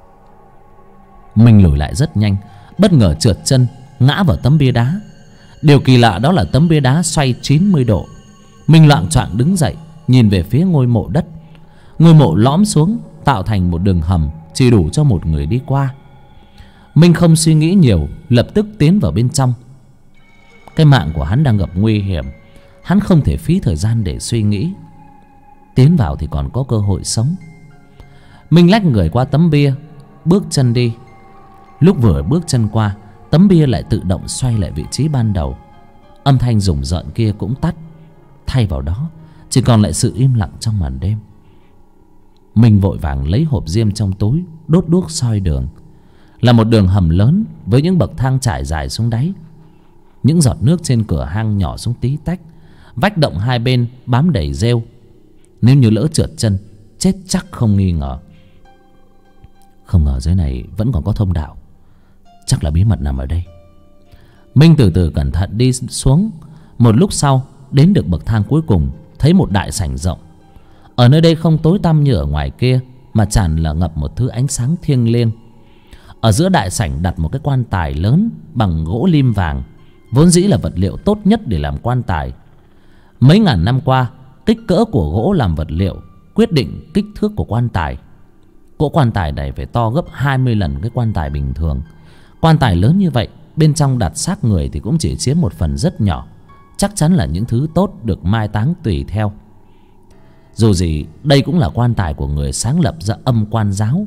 Mình lùi lại rất nhanh, bất ngờ trượt chân ngã vào tấm bia đá. Điều kỳ lạ đó là tấm bia đá xoay 90 độ. Mình loạng choạng đứng dậy, nhìn về phía ngôi mộ đất. Ngôi mộ lõm xuống, tạo thành một đường hầm chỉ đủ cho một người đi qua. Mình không suy nghĩ nhiều, lập tức tiến vào bên trong. Cái mạng của hắn đang gặp nguy hiểm, hắn không thể phí thời gian để suy nghĩ. Tiến vào thì còn có cơ hội sống. Mình lách người qua tấm bia, bước chân đi. Lúc vừa bước chân qua, tấm bia lại tự động xoay lại vị trí ban đầu. Âm thanh rùng rợn kia cũng tắt, thay vào đó chỉ còn lại sự im lặng trong màn đêm. Mình vội vàng lấy hộp diêm trong túi, đốt đuốc soi đường. Là một đường hầm lớn với những bậc thang trải dài xuống đáy. Những giọt nước trên cửa hang nhỏ xuống tí tách. Vách động hai bên bám đầy rêu. Nếu như lỡ trượt chân, chết chắc không nghi ngờ. Không ngờ dưới này vẫn còn có thông đạo. Chắc là bí mật nằm ở đây. Minh từ từ cẩn thận đi xuống. Một lúc sau đến được bậc thang cuối cùng, thấy một đại sảnh rộng. Ở nơi đây không tối tăm như ở ngoài kia, mà tràn là ngập một thứ ánh sáng thiêng liêng. Ở giữa đại sảnh đặt một cái quan tài lớn bằng gỗ lim vàng, vốn dĩ là vật liệu tốt nhất để làm quan tài. Mấy ngàn năm qua, kích cỡ của gỗ làm vật liệu quyết định kích thước của quan tài. Cỗ quan tài này phải to gấp 20 lần cái quan tài bình thường. Quan tài lớn như vậy, bên trong đặt xác người thì cũng chỉ chiếm một phần rất nhỏ. Chắc chắn là những thứ tốt được mai táng tùy theo. Dù gì đây cũng là quan tài của người sáng lập ra Âm Quan giáo.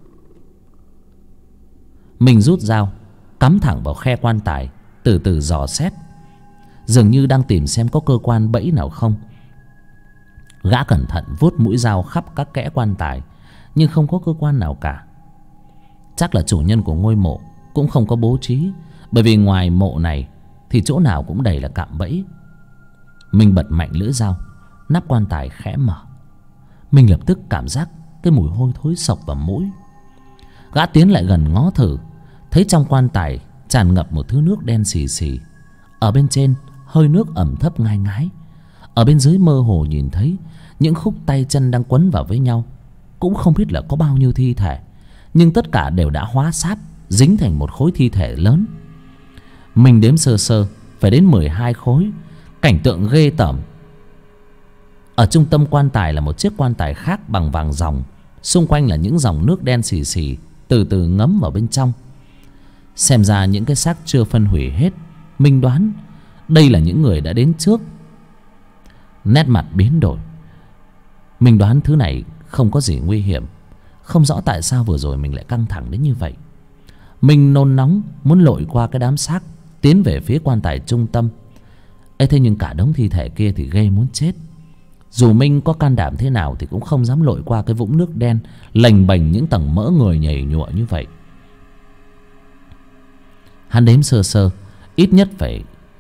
Mình rút dao, cắm thẳng vào khe quan tài, từ từ dò xét, dường như đang tìm xem có cơ quan bẫy nào không. Gã cẩn thận vuốt mũi dao khắp các kẽ quan tài, nhưng không có cơ quan nào cả. Chắc là chủ nhân của ngôi mộ cũng không có bố trí, bởi vì ngoài mộ này thì chỗ nào cũng đầy là cạm bẫy. Mình bật mạnh lưỡi dao, nắp quan tài khẽ mở. Mình lập tức cảm giác cái mùi hôi thối sộc vào mũi. Gã tiến lại gần ngó thử, thấy trong quan tài tràn ngập một thứ nước đen xì xì. Ở bên trên hơi nước ẩm thấp ngai ngái. Ở bên dưới mơ hồ nhìn thấy những khúc tay chân đang quấn vào với nhau. Cũng không biết là có bao nhiêu thi thể, nhưng tất cả đều đã hóa sáp, dính thành một khối thi thể lớn. Mình đếm sơ sơ phải đến 12 khối. Cảnh tượng ghê tởm. Ở trung tâm quan tài là một chiếc quan tài khác bằng vàng ròng. Xung quanh là những dòng nước đen xì xì từ từ ngấm vào bên trong. Xem ra những cái xác chưa phân hủy hết. Mình đoán đây là những người đã đến trước. Nét mặt biến đổi. Mình đoán thứ này không có gì nguy hiểm. Không rõ tại sao vừa rồi mình lại căng thẳng đến như vậy. Mình nôn nóng muốn lội qua cái đám xác, tiến về phía quan tài trung tâm. Thế nhưng cả đống thi thể kia thì ghê muốn chết. Dù Minh có can đảm thế nào thì cũng không dám lội qua cái vũng nước đen lềnh bềnh những tầng mỡ người nhầy nhụa như vậy. Hắn đếm sơ sơ, ít nhất phải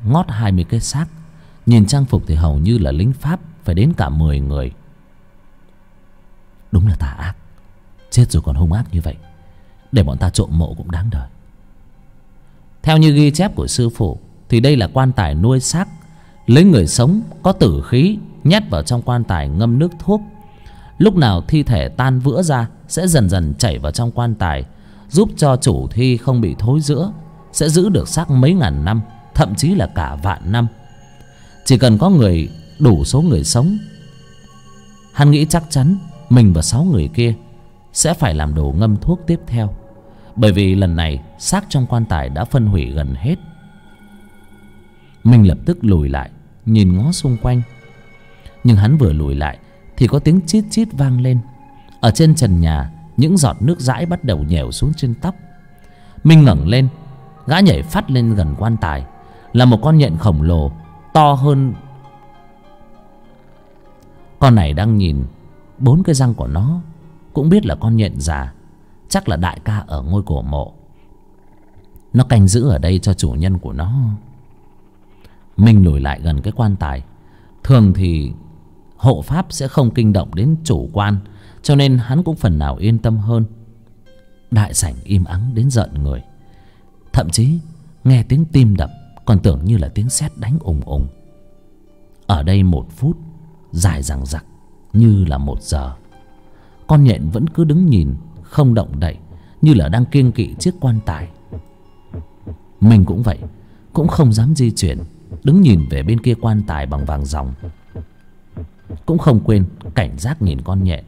ngót 20 cái xác. Nhìn trang phục thì hầu như là lính Pháp, phải đến cả 10 người. Đúng là tà ác, chết rồi còn hung ác như vậy. Để bọn ta trộm mộ cũng đáng đời. Theo như ghi chép của sư phụ thì đây là quan tài nuôi xác, lấy người sống có tử khí nhét vào trong quan tài ngâm nước thuốc. Lúc nào thi thể tan vữa ra sẽ dần dần chảy vào trong quan tài, giúp cho chủ thi không bị thối rữa, sẽ giữ được xác mấy ngàn năm, thậm chí là cả vạn năm. Chỉ cần có người đủ số người sống, hắn nghĩ chắc chắn mình và 6 người kia sẽ phải làm đồ ngâm thuốc tiếp theo. Bởi vì lần này xác trong quan tài đã phân hủy gần hết. Mình lập tức lùi lại nhìn ngó xung quanh. Nhưng hắn vừa lùi lại thì có tiếng chít chít vang lên. Ở trên trần nhà, những giọt nước dãi bắt đầu nhèo xuống trên tóc. Mình ngẩng lên, gã nhảy phát lên gần quan tài. Là một con nhện khổng lồ, to hơn. Con này đang nhìn, 4 cái răng của nó cũng biết là con nhện già. Chắc là đại ca ở ngôi cổ mộ. Nó canh giữ ở đây cho chủ nhân của nó. Mình lùi lại gần cái quan tài. Thường thì hộ pháp sẽ không kinh động đến chủ quan, cho nên hắn cũng phần nào yên tâm hơn. Đại sảnh im ắng đến rợn người. Thậm chí nghe tiếng tim đập còn tưởng như là tiếng sét đánh ùng ùng. Ở đây 1 phút dài dằng dặc như là 1 giờ. Con nhện vẫn cứ đứng nhìn không động đậy, như là đang kiêng kỵ chiếc quan tài. Mình cũng vậy, cũng không dám di chuyển, đứng nhìn về bên kia quan tài bằng vàng ròng. Cũng không quên cảnh giác nhìn con nhện.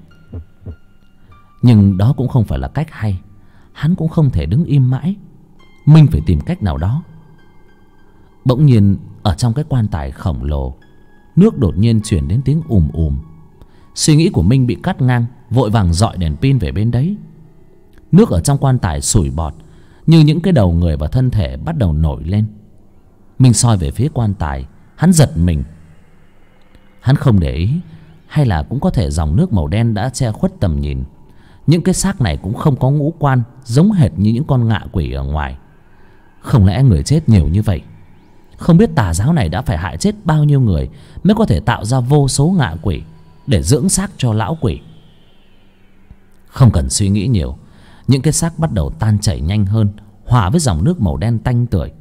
Nhưng đó cũng không phải là cách hay. Hắn cũng không thể đứng im mãi. Mình phải tìm cách nào đó. Bỗng nhiên ở trong cái quan tài khổng lồ, nước đột nhiên chuyển đến tiếng ùm ùm. Suy nghĩ của Minh bị cắt ngang, vội vàng dọi đèn pin về bên đấy. Nước ở trong quan tài sủi bọt, như những cái đầu người và thân thể bắt đầu nổi lên. Minh soi về phía quan tài, hắn giật mình. Hắn không để ý, hay là cũng có thể dòng nước màu đen đã che khuất tầm nhìn. Những cái xác này cũng không có ngũ quan, giống hệt như những con ngạ quỷ ở ngoài. Không lẽ người chết nhiều như vậy? Không biết tà giáo này đã phải hại chết bao nhiêu người mới có thể tạo ra vô số ngạ quỷ để dưỡng xác cho lão quỷ. Không cần suy nghĩ nhiều, những cái xác bắt đầu tan chảy nhanh hơn, hòa với dòng nước màu đen tanh tưởi,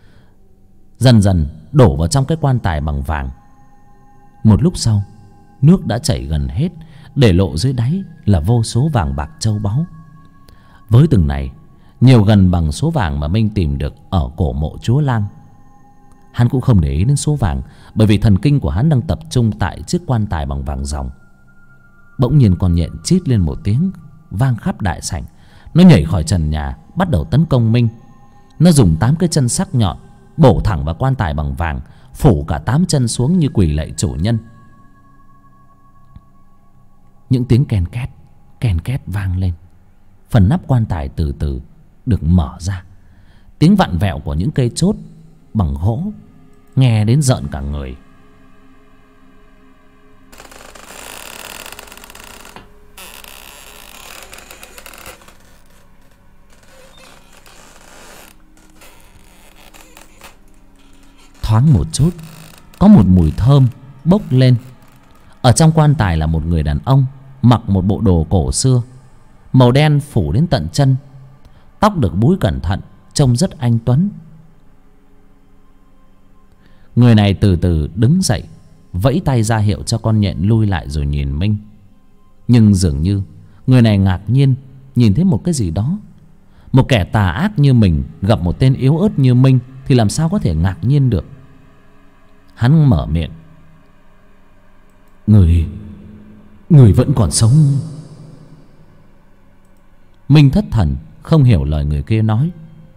dần dần đổ vào trong cái quan tài bằng vàng. Một lúc sau, nước đã chảy gần hết, để lộ dưới đáy là vô số vàng bạc châu báu. Với từng này, nhiều gần bằng số vàng mà Minh tìm được ở cổ mộ chúa Lang. Hắn cũng không để ý đến số vàng, bởi vì thần kinh của hắn đang tập trung tại chiếc quan tài bằng vàng ròng. Bỗng nhiên con nhện chít lên một tiếng, vang khắp đại sảnh. Nó nhảy khỏi trần nhà, bắt đầu tấn công Minh. Nó dùng 8 cái chân sắc nhọn bổ thẳng vào quan tài bằng vàng, phủ cả 8 chân xuống như quỳ lạy chủ nhân. Những tiếng ken két vang lên. Phần nắp quan tài từ từ được mở ra. Tiếng vặn vẹo của những cây chốt bằng gỗ nghe đến rợn cả người. Thoáng một chút, có một mùi thơm bốc lên. Ở trong quan tài là một người đàn ông mặc một bộ đồ cổ xưa, màu đen phủ đến tận chân, tóc được búi cẩn thận, trông rất anh tuấn. Người này từ từ đứng dậy, vẫy tay ra hiệu cho con nhện lui lại rồi nhìn Minh. Nhưng dường như người này ngạc nhiên nhìn thấy một cái gì đó. Một kẻ tà ác như mình gặp một tên yếu ớt như Minh thì làm sao có thể ngạc nhiên được. Hắn mở miệng: Người vẫn còn sống. Minh thất thần, không hiểu lời người kia nói.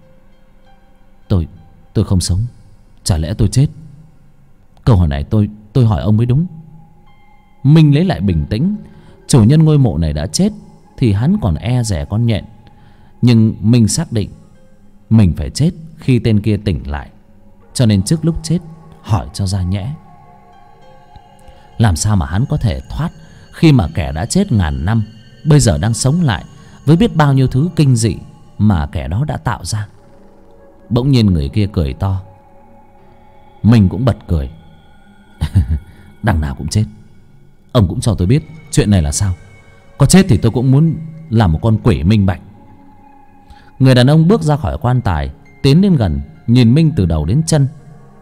Tôi không sống. Chả lẽ tôi chết? Câu hỏi này tôi hỏi ông mới đúng. Minh lấy lại bình tĩnh. Chủ nhân ngôi mộ này đã chết thì hắn còn e dè con nhện. Nhưng Minh xác định mình phải chết khi tên kia tỉnh lại, cho nên trước lúc chết hỏi cho ra nhẽ. Làm sao mà hắn có thể thoát khi mà kẻ đã chết ngàn năm bây giờ đang sống lại với biết bao nhiêu thứ kinh dị mà kẻ đó đã tạo ra. Bỗng nhiên người kia cười to: Mình cũng bật cười. Đằng nào cũng chết. Ông cũng cho tôi biết chuyện này là sao. Có chết thì tôi cũng muốn làm một con quỷ minh bạch. Người đàn ông bước ra khỏi quan tài, tiến đến gần, nhìn Minh từ đầu đến chân.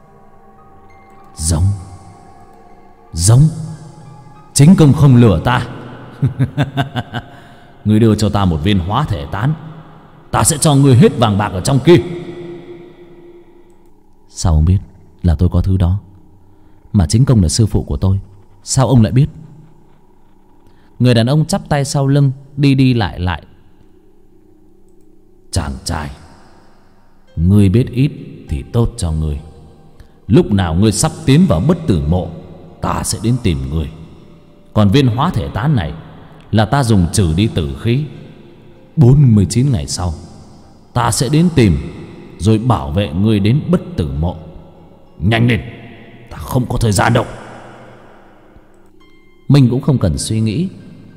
Giống chính công không lừa ta. Ngươi đưa cho ta một viên hóa thể tán, ta sẽ cho ngươi hết vàng bạc ở trong kia. Sao ông biết là tôi có thứ đó? Mà chính công là sư phụ của tôi, sao ông lại biết? Người đàn ông chắp tay sau lưng, đi đi lại lại. Chàng trai, ngươi biết ít thì tốt cho ngươi. Lúc nào ngươi sắp tiến vào bất tử mộ, ta sẽ đến tìm ngươi. Còn viên hóa thể tán này là ta dùng trừ đi tử khí. 49 ngày sau, ta sẽ đến tìm, rồi bảo vệ ngươi đến bất tử mộ. Nhanh lên, ta không có thời gian đâu. Mình cũng không cần suy nghĩ,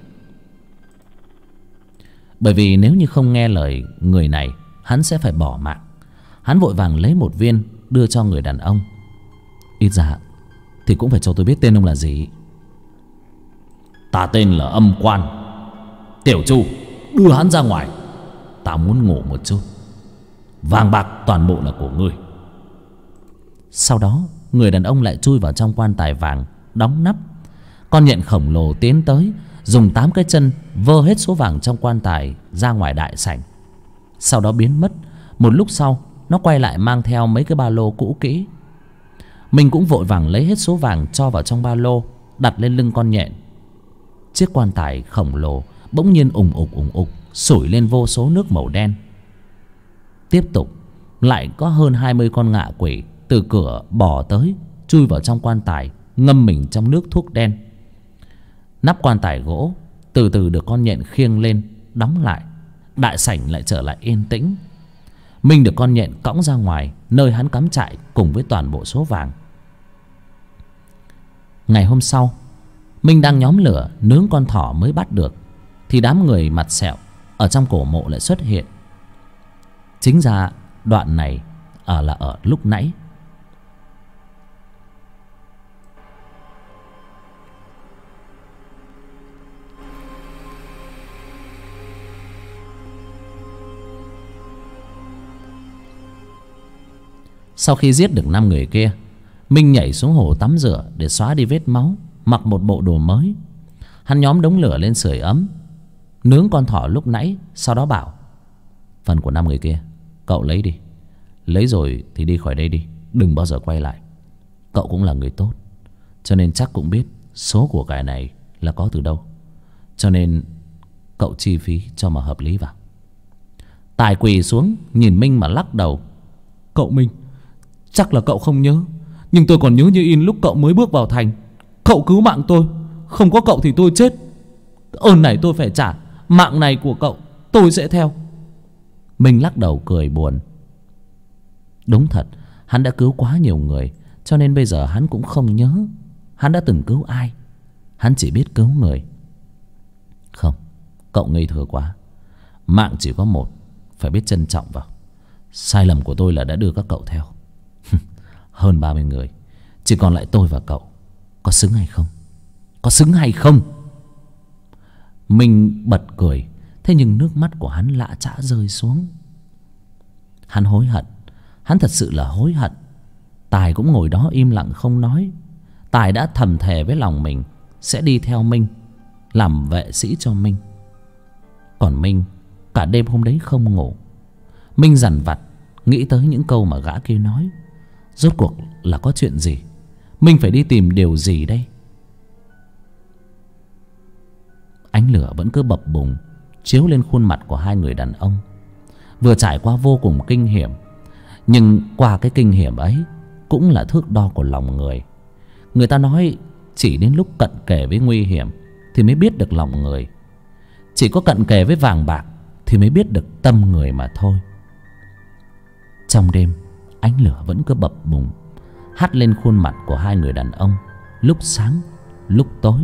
bởi vì nếu như không nghe lời người này, hắn sẽ phải bỏ mạng. Hắn vội vàng lấy một viên đưa cho người đàn ông. Ít ra thì cũng phải cho tôi biết tên ông là gì. Ta tên là Âm Quan. Tiểu Chu, đưa hắn ra ngoài, ta muốn ngủ một chút. Vàng bạc toàn bộ là của ngươi. Sau đó người đàn ông lại chui vào trong quan tài vàng, đóng nắp. Con nhện khổng lồ tiến tới, dùng 8 cái chân vơ hết số vàng trong quan tài ra ngoài đại sảnh. Sau đó biến mất. Một lúc sau, nó quay lại mang theo mấy cái ba lô cũ kỹ. Mình cũng vội vàng lấy hết số vàng cho vào trong ba lô, đặt lên lưng con nhện. Chiếc quan tài khổng lồ bỗng nhiên ùng ục sủi lên vô số nước màu đen. Tiếp tục lại có hơn 20 con ngạ quỷ từ cửa bò tới, chui vào trong quan tài, ngâm mình trong nước thuốc đen. Nắp quan tài gỗ từ từ được con nhện khiêng lên, đóng lại. Đại sảnh lại trở lại yên tĩnh. Minh được con nhện cõng ra ngoài, nơi hắn cắm trại cùng với toàn bộ số vàng. Ngày hôm sau, Minh đang nhóm lửa nướng con thỏ mới bắt được, thì đám người mặt sẹo ở trong cổ mộ lại xuất hiện. Chính ra đoạn này là ở lúc nãy. Sau khi giết được 5 người kia, Minh nhảy xuống hồ tắm rửa để xóa đi vết máu, mặc một bộ đồ mới. Hắn nhóm đống lửa lên sưởi ấm, nướng con thỏ lúc nãy. Sau đó bảo: phần của 5 người kia cậu lấy đi. Lấy rồi thì đi khỏi đây đi, đừng bao giờ quay lại. Cậu cũng là người tốt, cho nên chắc cũng biết số của cải này là có từ đâu, cho nên cậu chi phí cho mà hợp lý vào. Tài quỳ xuống nhìn Minh mà lắc đầu. Cậu Minh, chắc là cậu không nhớ, nhưng tôi còn nhớ như in lúc cậu mới bước vào thành. Cậu cứu mạng tôi, không có cậu thì tôi chết. Ơn này tôi phải trả, mạng này của cậu tôi sẽ theo. Minh lắc đầu cười buồn. Đúng thật, hắn đã cứu quá nhiều người, cho nên bây giờ hắn cũng không nhớ hắn đã từng cứu ai. Hắn chỉ biết cứu người. Không, cậu ngây thơ quá. Mạng chỉ có một, phải biết trân trọng vào. Sai lầm của tôi là đã đưa các cậu theo. Hơn 30 người, chỉ còn lại tôi và cậu. Có xứng hay không? Có xứng hay không? Minh bật cười. Thế nhưng nước mắt của hắn lã chã rơi xuống. Hắn hối hận. Hắn thật sự là hối hận. Tài cũng ngồi đó im lặng không nói. Tài đã thầm thề với lòng mình sẽ đi theo Minh, làm vệ sĩ cho Minh. Còn Minh cả đêm hôm đấy không ngủ. Minh dằn vặt nghĩ tới những câu mà gã kia nói. Rốt cuộc là có chuyện gì? Minh phải đi tìm điều gì đây? Ánh lửa vẫn cứ bập bùng chiếu lên khuôn mặt của hai người đàn ông. Vừa trải qua vô cùng kinh hiểm, nhưng qua cái kinh hiểm ấy cũng là thước đo của lòng người. Người ta nói chỉ đến lúc cận kề với nguy hiểm thì mới biết được lòng người. Chỉ có cận kề với vàng bạc thì mới biết được tâm người mà thôi. Trong đêm, ánh lửa vẫn cứ bập bùng hắt lên khuôn mặt của hai người đàn ông, lúc sáng lúc tối.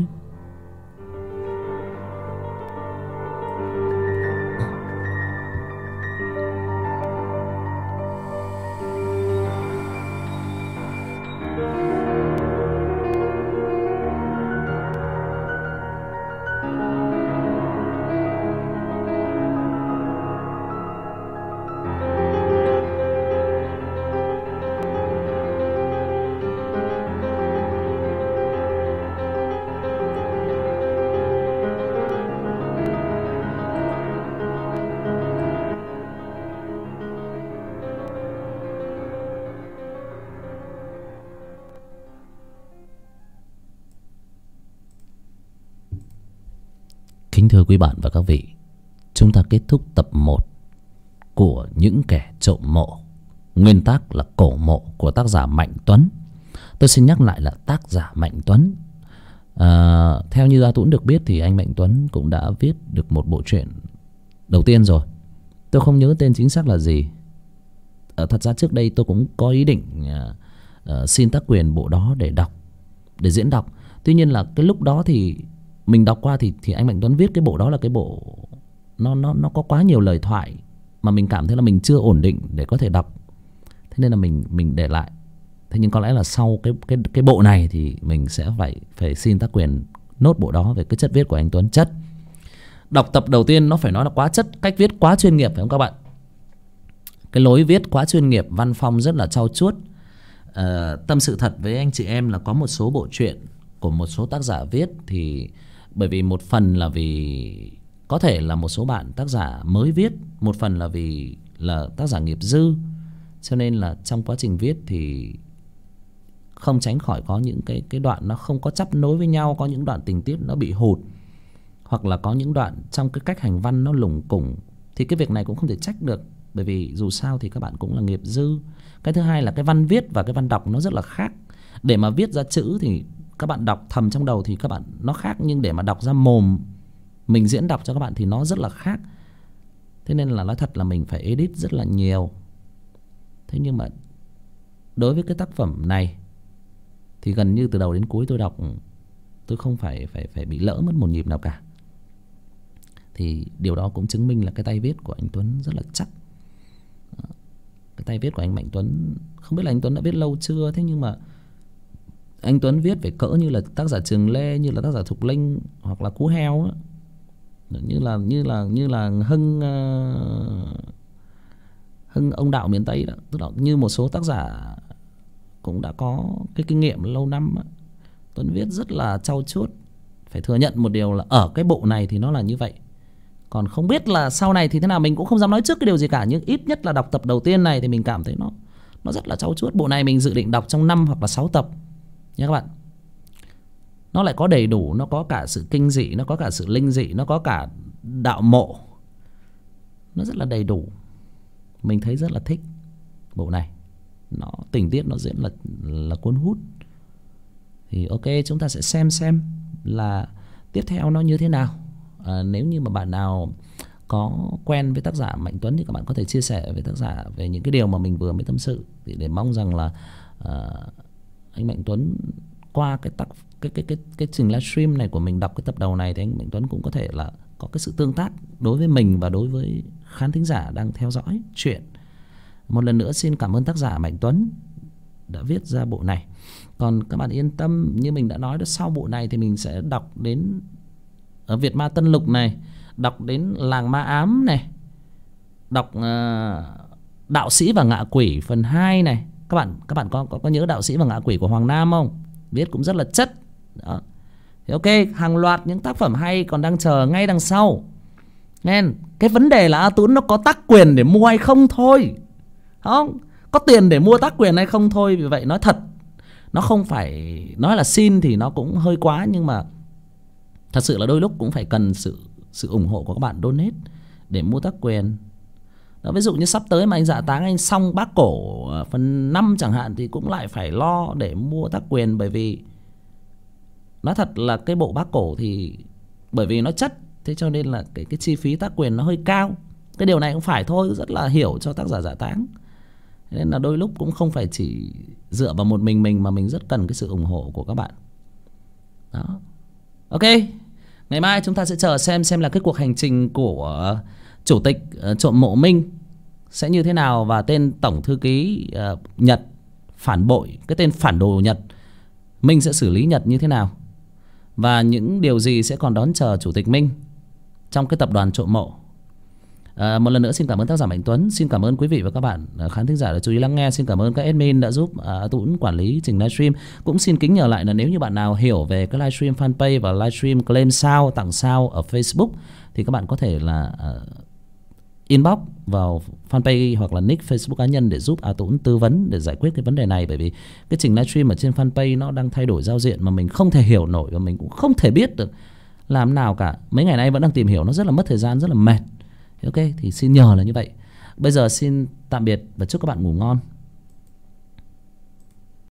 thưa quý bạn và các vị, chúng ta kết thúc tập 1 của Những Kẻ Trộm Mộ. Nguyên tác là Cổ Mộ của tác giả Mạnh Tuấn. Tôi xin nhắc lại là tác giả Mạnh Tuấn. Theo như A Tũng được biết thì anh Mạnh Tuấn cũng đã viết được một bộ truyện đầu tiên rồi. Tôi không nhớ tên chính xác là gì. Thật ra trước đây tôi cũng có ý định xin tác quyền bộ đó để đọc, để diễn đọc. Tuy nhiên là cái lúc đó thì mình đọc qua thì anh Mạnh Tuấn viết cái bộ đó là cái bộ nó có quá nhiều lời thoại mà mình cảm thấy là mình chưa ổn định để có thể đọc. Thế nên là mình để lại. Thế nhưng có lẽ là sau cái bộ này thì mình sẽ phải xin tác quyền nốt bộ đó về cái chất viết của anh Tuấn. Chất đọc tập đầu tiên nó phải nói là quá chất, cách viết quá chuyên nghiệp phải không các bạn? Cái lối viết quá chuyên nghiệp, văn phong rất là trau chuốt. Tâm sự thật với anh chị em là có một số bộ truyện của một số tác giả viết thì bởi vì một phần là vì có thể là một số bạn tác giả mới viết, một phần là vì là tác giả nghiệp dư, cho nên là trong quá trình viết thì không tránh khỏi có những cái đoạn nó không có chắp nối với nhau, có những đoạn tình tiết nó bị hụt, hoặc là có những đoạn trong cái cách hành văn nó lủng củng. Thì cái việc này cũng không thể trách được, bởi vì dù sao thì các bạn cũng là nghiệp dư. Cái thứ hai là cái văn viết và cái văn đọc nó rất là khác. Để mà viết ra chữ thì các bạn đọc thầm trong đầu thì các bạn nó khác, nhưng để mà đọc ra mồm mình diễn đọc cho các bạn thì nó rất là khác. Thế nên là nói thật là mình phải edit rất là nhiều. Thế nhưng mà đối với cái tác phẩm này thì gần như từ đầu đến cuối tôi đọc, tôi không phải bị lỡ mất một nhịp nào cả. Thì điều đó cũng chứng minh là cái tay viết của anh Tuấn rất là chắc. Cái tay viết của anh Mạnh Tuấn, không biết là anh Tuấn đã viết lâu chưa, thế nhưng mà anh Tuấn viết phải cỡ như là tác giả Trường Lê, như là tác giả Thục Linh, hoặc là Cú Heo á, như là Hưng ông đạo miền Tây đó. Tức là như một số tác giả cũng đã có cái kinh nghiệm lâu năm á. Tuấn viết rất là trau chuốt. Phải thừa nhận một điều là ở cái bộ này thì nó là như vậy. Còn không biết là sau này thì thế nào mình cũng không dám nói trước cái điều gì cả, nhưng ít nhất là đọc tập đầu tiên này thì mình cảm thấy nó rất là trau chuốt. Bộ này mình dự định đọc trong 5 hoặc là 6 tập nha các bạn. Nó lại có đầy đủ, nó có cả sự kinh dị, nó có cả sự linh dị, nó có cả đạo mộ. Nó rất là đầy đủ. Mình thấy rất là thích bộ này. Nó tình tiết nó diễn là cuốn hút. Thì ok, chúng ta sẽ xem là tiếp theo nó như thế nào. Nếu như mà bạn nào có quen với tác giả Mạnh Tuấn thì các bạn có thể chia sẻ với tác giả về những cái điều mà mình vừa mới tâm sự, để mong rằng là anh Mạnh Tuấn qua cái trình livestream này của mình, đọc cái tập đầu này, thì anh Mạnh Tuấn cũng có thể là có cái sự tương tác đối với mình và đối với khán thính giả đang theo dõi chuyện. Một lần nữa xin cảm ơn tác giả Mạnh Tuấn đã viết ra bộ này. Còn các bạn yên tâm, như mình đã nói đó, sau bộ này thì mình sẽ đọc đến ở Việt Ma Tân Lục này, đọc đến Làng Ma Ám này, đọc Đạo Sĩ và Ngạ Quỷ phần 2 này. Các bạn có nhớ Đạo Sĩ và Ngạ Quỷ của Hoàng Nam không? Viết cũng rất là chất đó. Thì ok, hàng loạt những tác phẩm hay còn đang chờ ngay đằng sau. Nên cái vấn đề là A Tún nó có tác quyền để mua hay không thôi, không có tiền để mua tác quyền hay không thôi. Vì vậy nói thật, nó không phải nói là xin thì nó cũng hơi quá, nhưng mà thật sự là đôi lúc cũng phải cần sự ủng hộ của các bạn donate để mua tác quyền đó. Ví dụ như sắp tới mà anh Dạ Táng anh xong Bác Cổ phần 5 chẳng hạn thì cũng lại phải lo để mua tác quyền. Bởi vì nói thật là cái bộ Bác Cổ thì bởi vì nó chất, thế cho nên là cái chi phí tác quyền nó hơi cao. Cái điều này cũng phải thôi, rất là hiểu cho tác giả Dạ Táng. Nên là đôi lúc cũng không phải chỉ dựa vào một mình mà mình rất cần cái sự ủng hộ của các bạn đó. Ok, ngày mai chúng ta sẽ chờ xem là cái cuộc hành trình của chủ tịch trộm mộ Minh sẽ như thế nào, và tên tổng thư ký Nhật phản bội, cái tên phản đồ Nhật, Minh sẽ xử lý Nhật như thế nào, và những điều gì sẽ còn đón chờ chủ tịch Minh trong cái tập đoàn trộm mộ. Một lần nữa xin cảm ơn tác giả Mạnh Tuấn, xin cảm ơn quý vị và các bạn khán thính giả đã chú ý lắng nghe, xin cảm ơn các admin đã giúp Tún quản lý trình livestream. Cũng xin kính nhờ lại là nếu như bạn nào hiểu về cái livestream fanpage và livestream claim sao tặng sao ở Facebook thì các bạn có thể là inbox vào fanpage hoặc là nick Facebook cá nhân để giúp Tún tư vấn để giải quyết cái vấn đề này. Bởi vì cái trình livestream ở trên fanpage nó đang thay đổi giao diện mà mình không thể hiểu nổi, và mình cũng không thể biết được làm nào cả. Mấy ngày nay vẫn đang tìm hiểu, nó rất là mất thời gian, rất là mệt. Ok, thì xin nhờ là như vậy. Bây giờ xin tạm biệt và chúc các bạn ngủ ngon.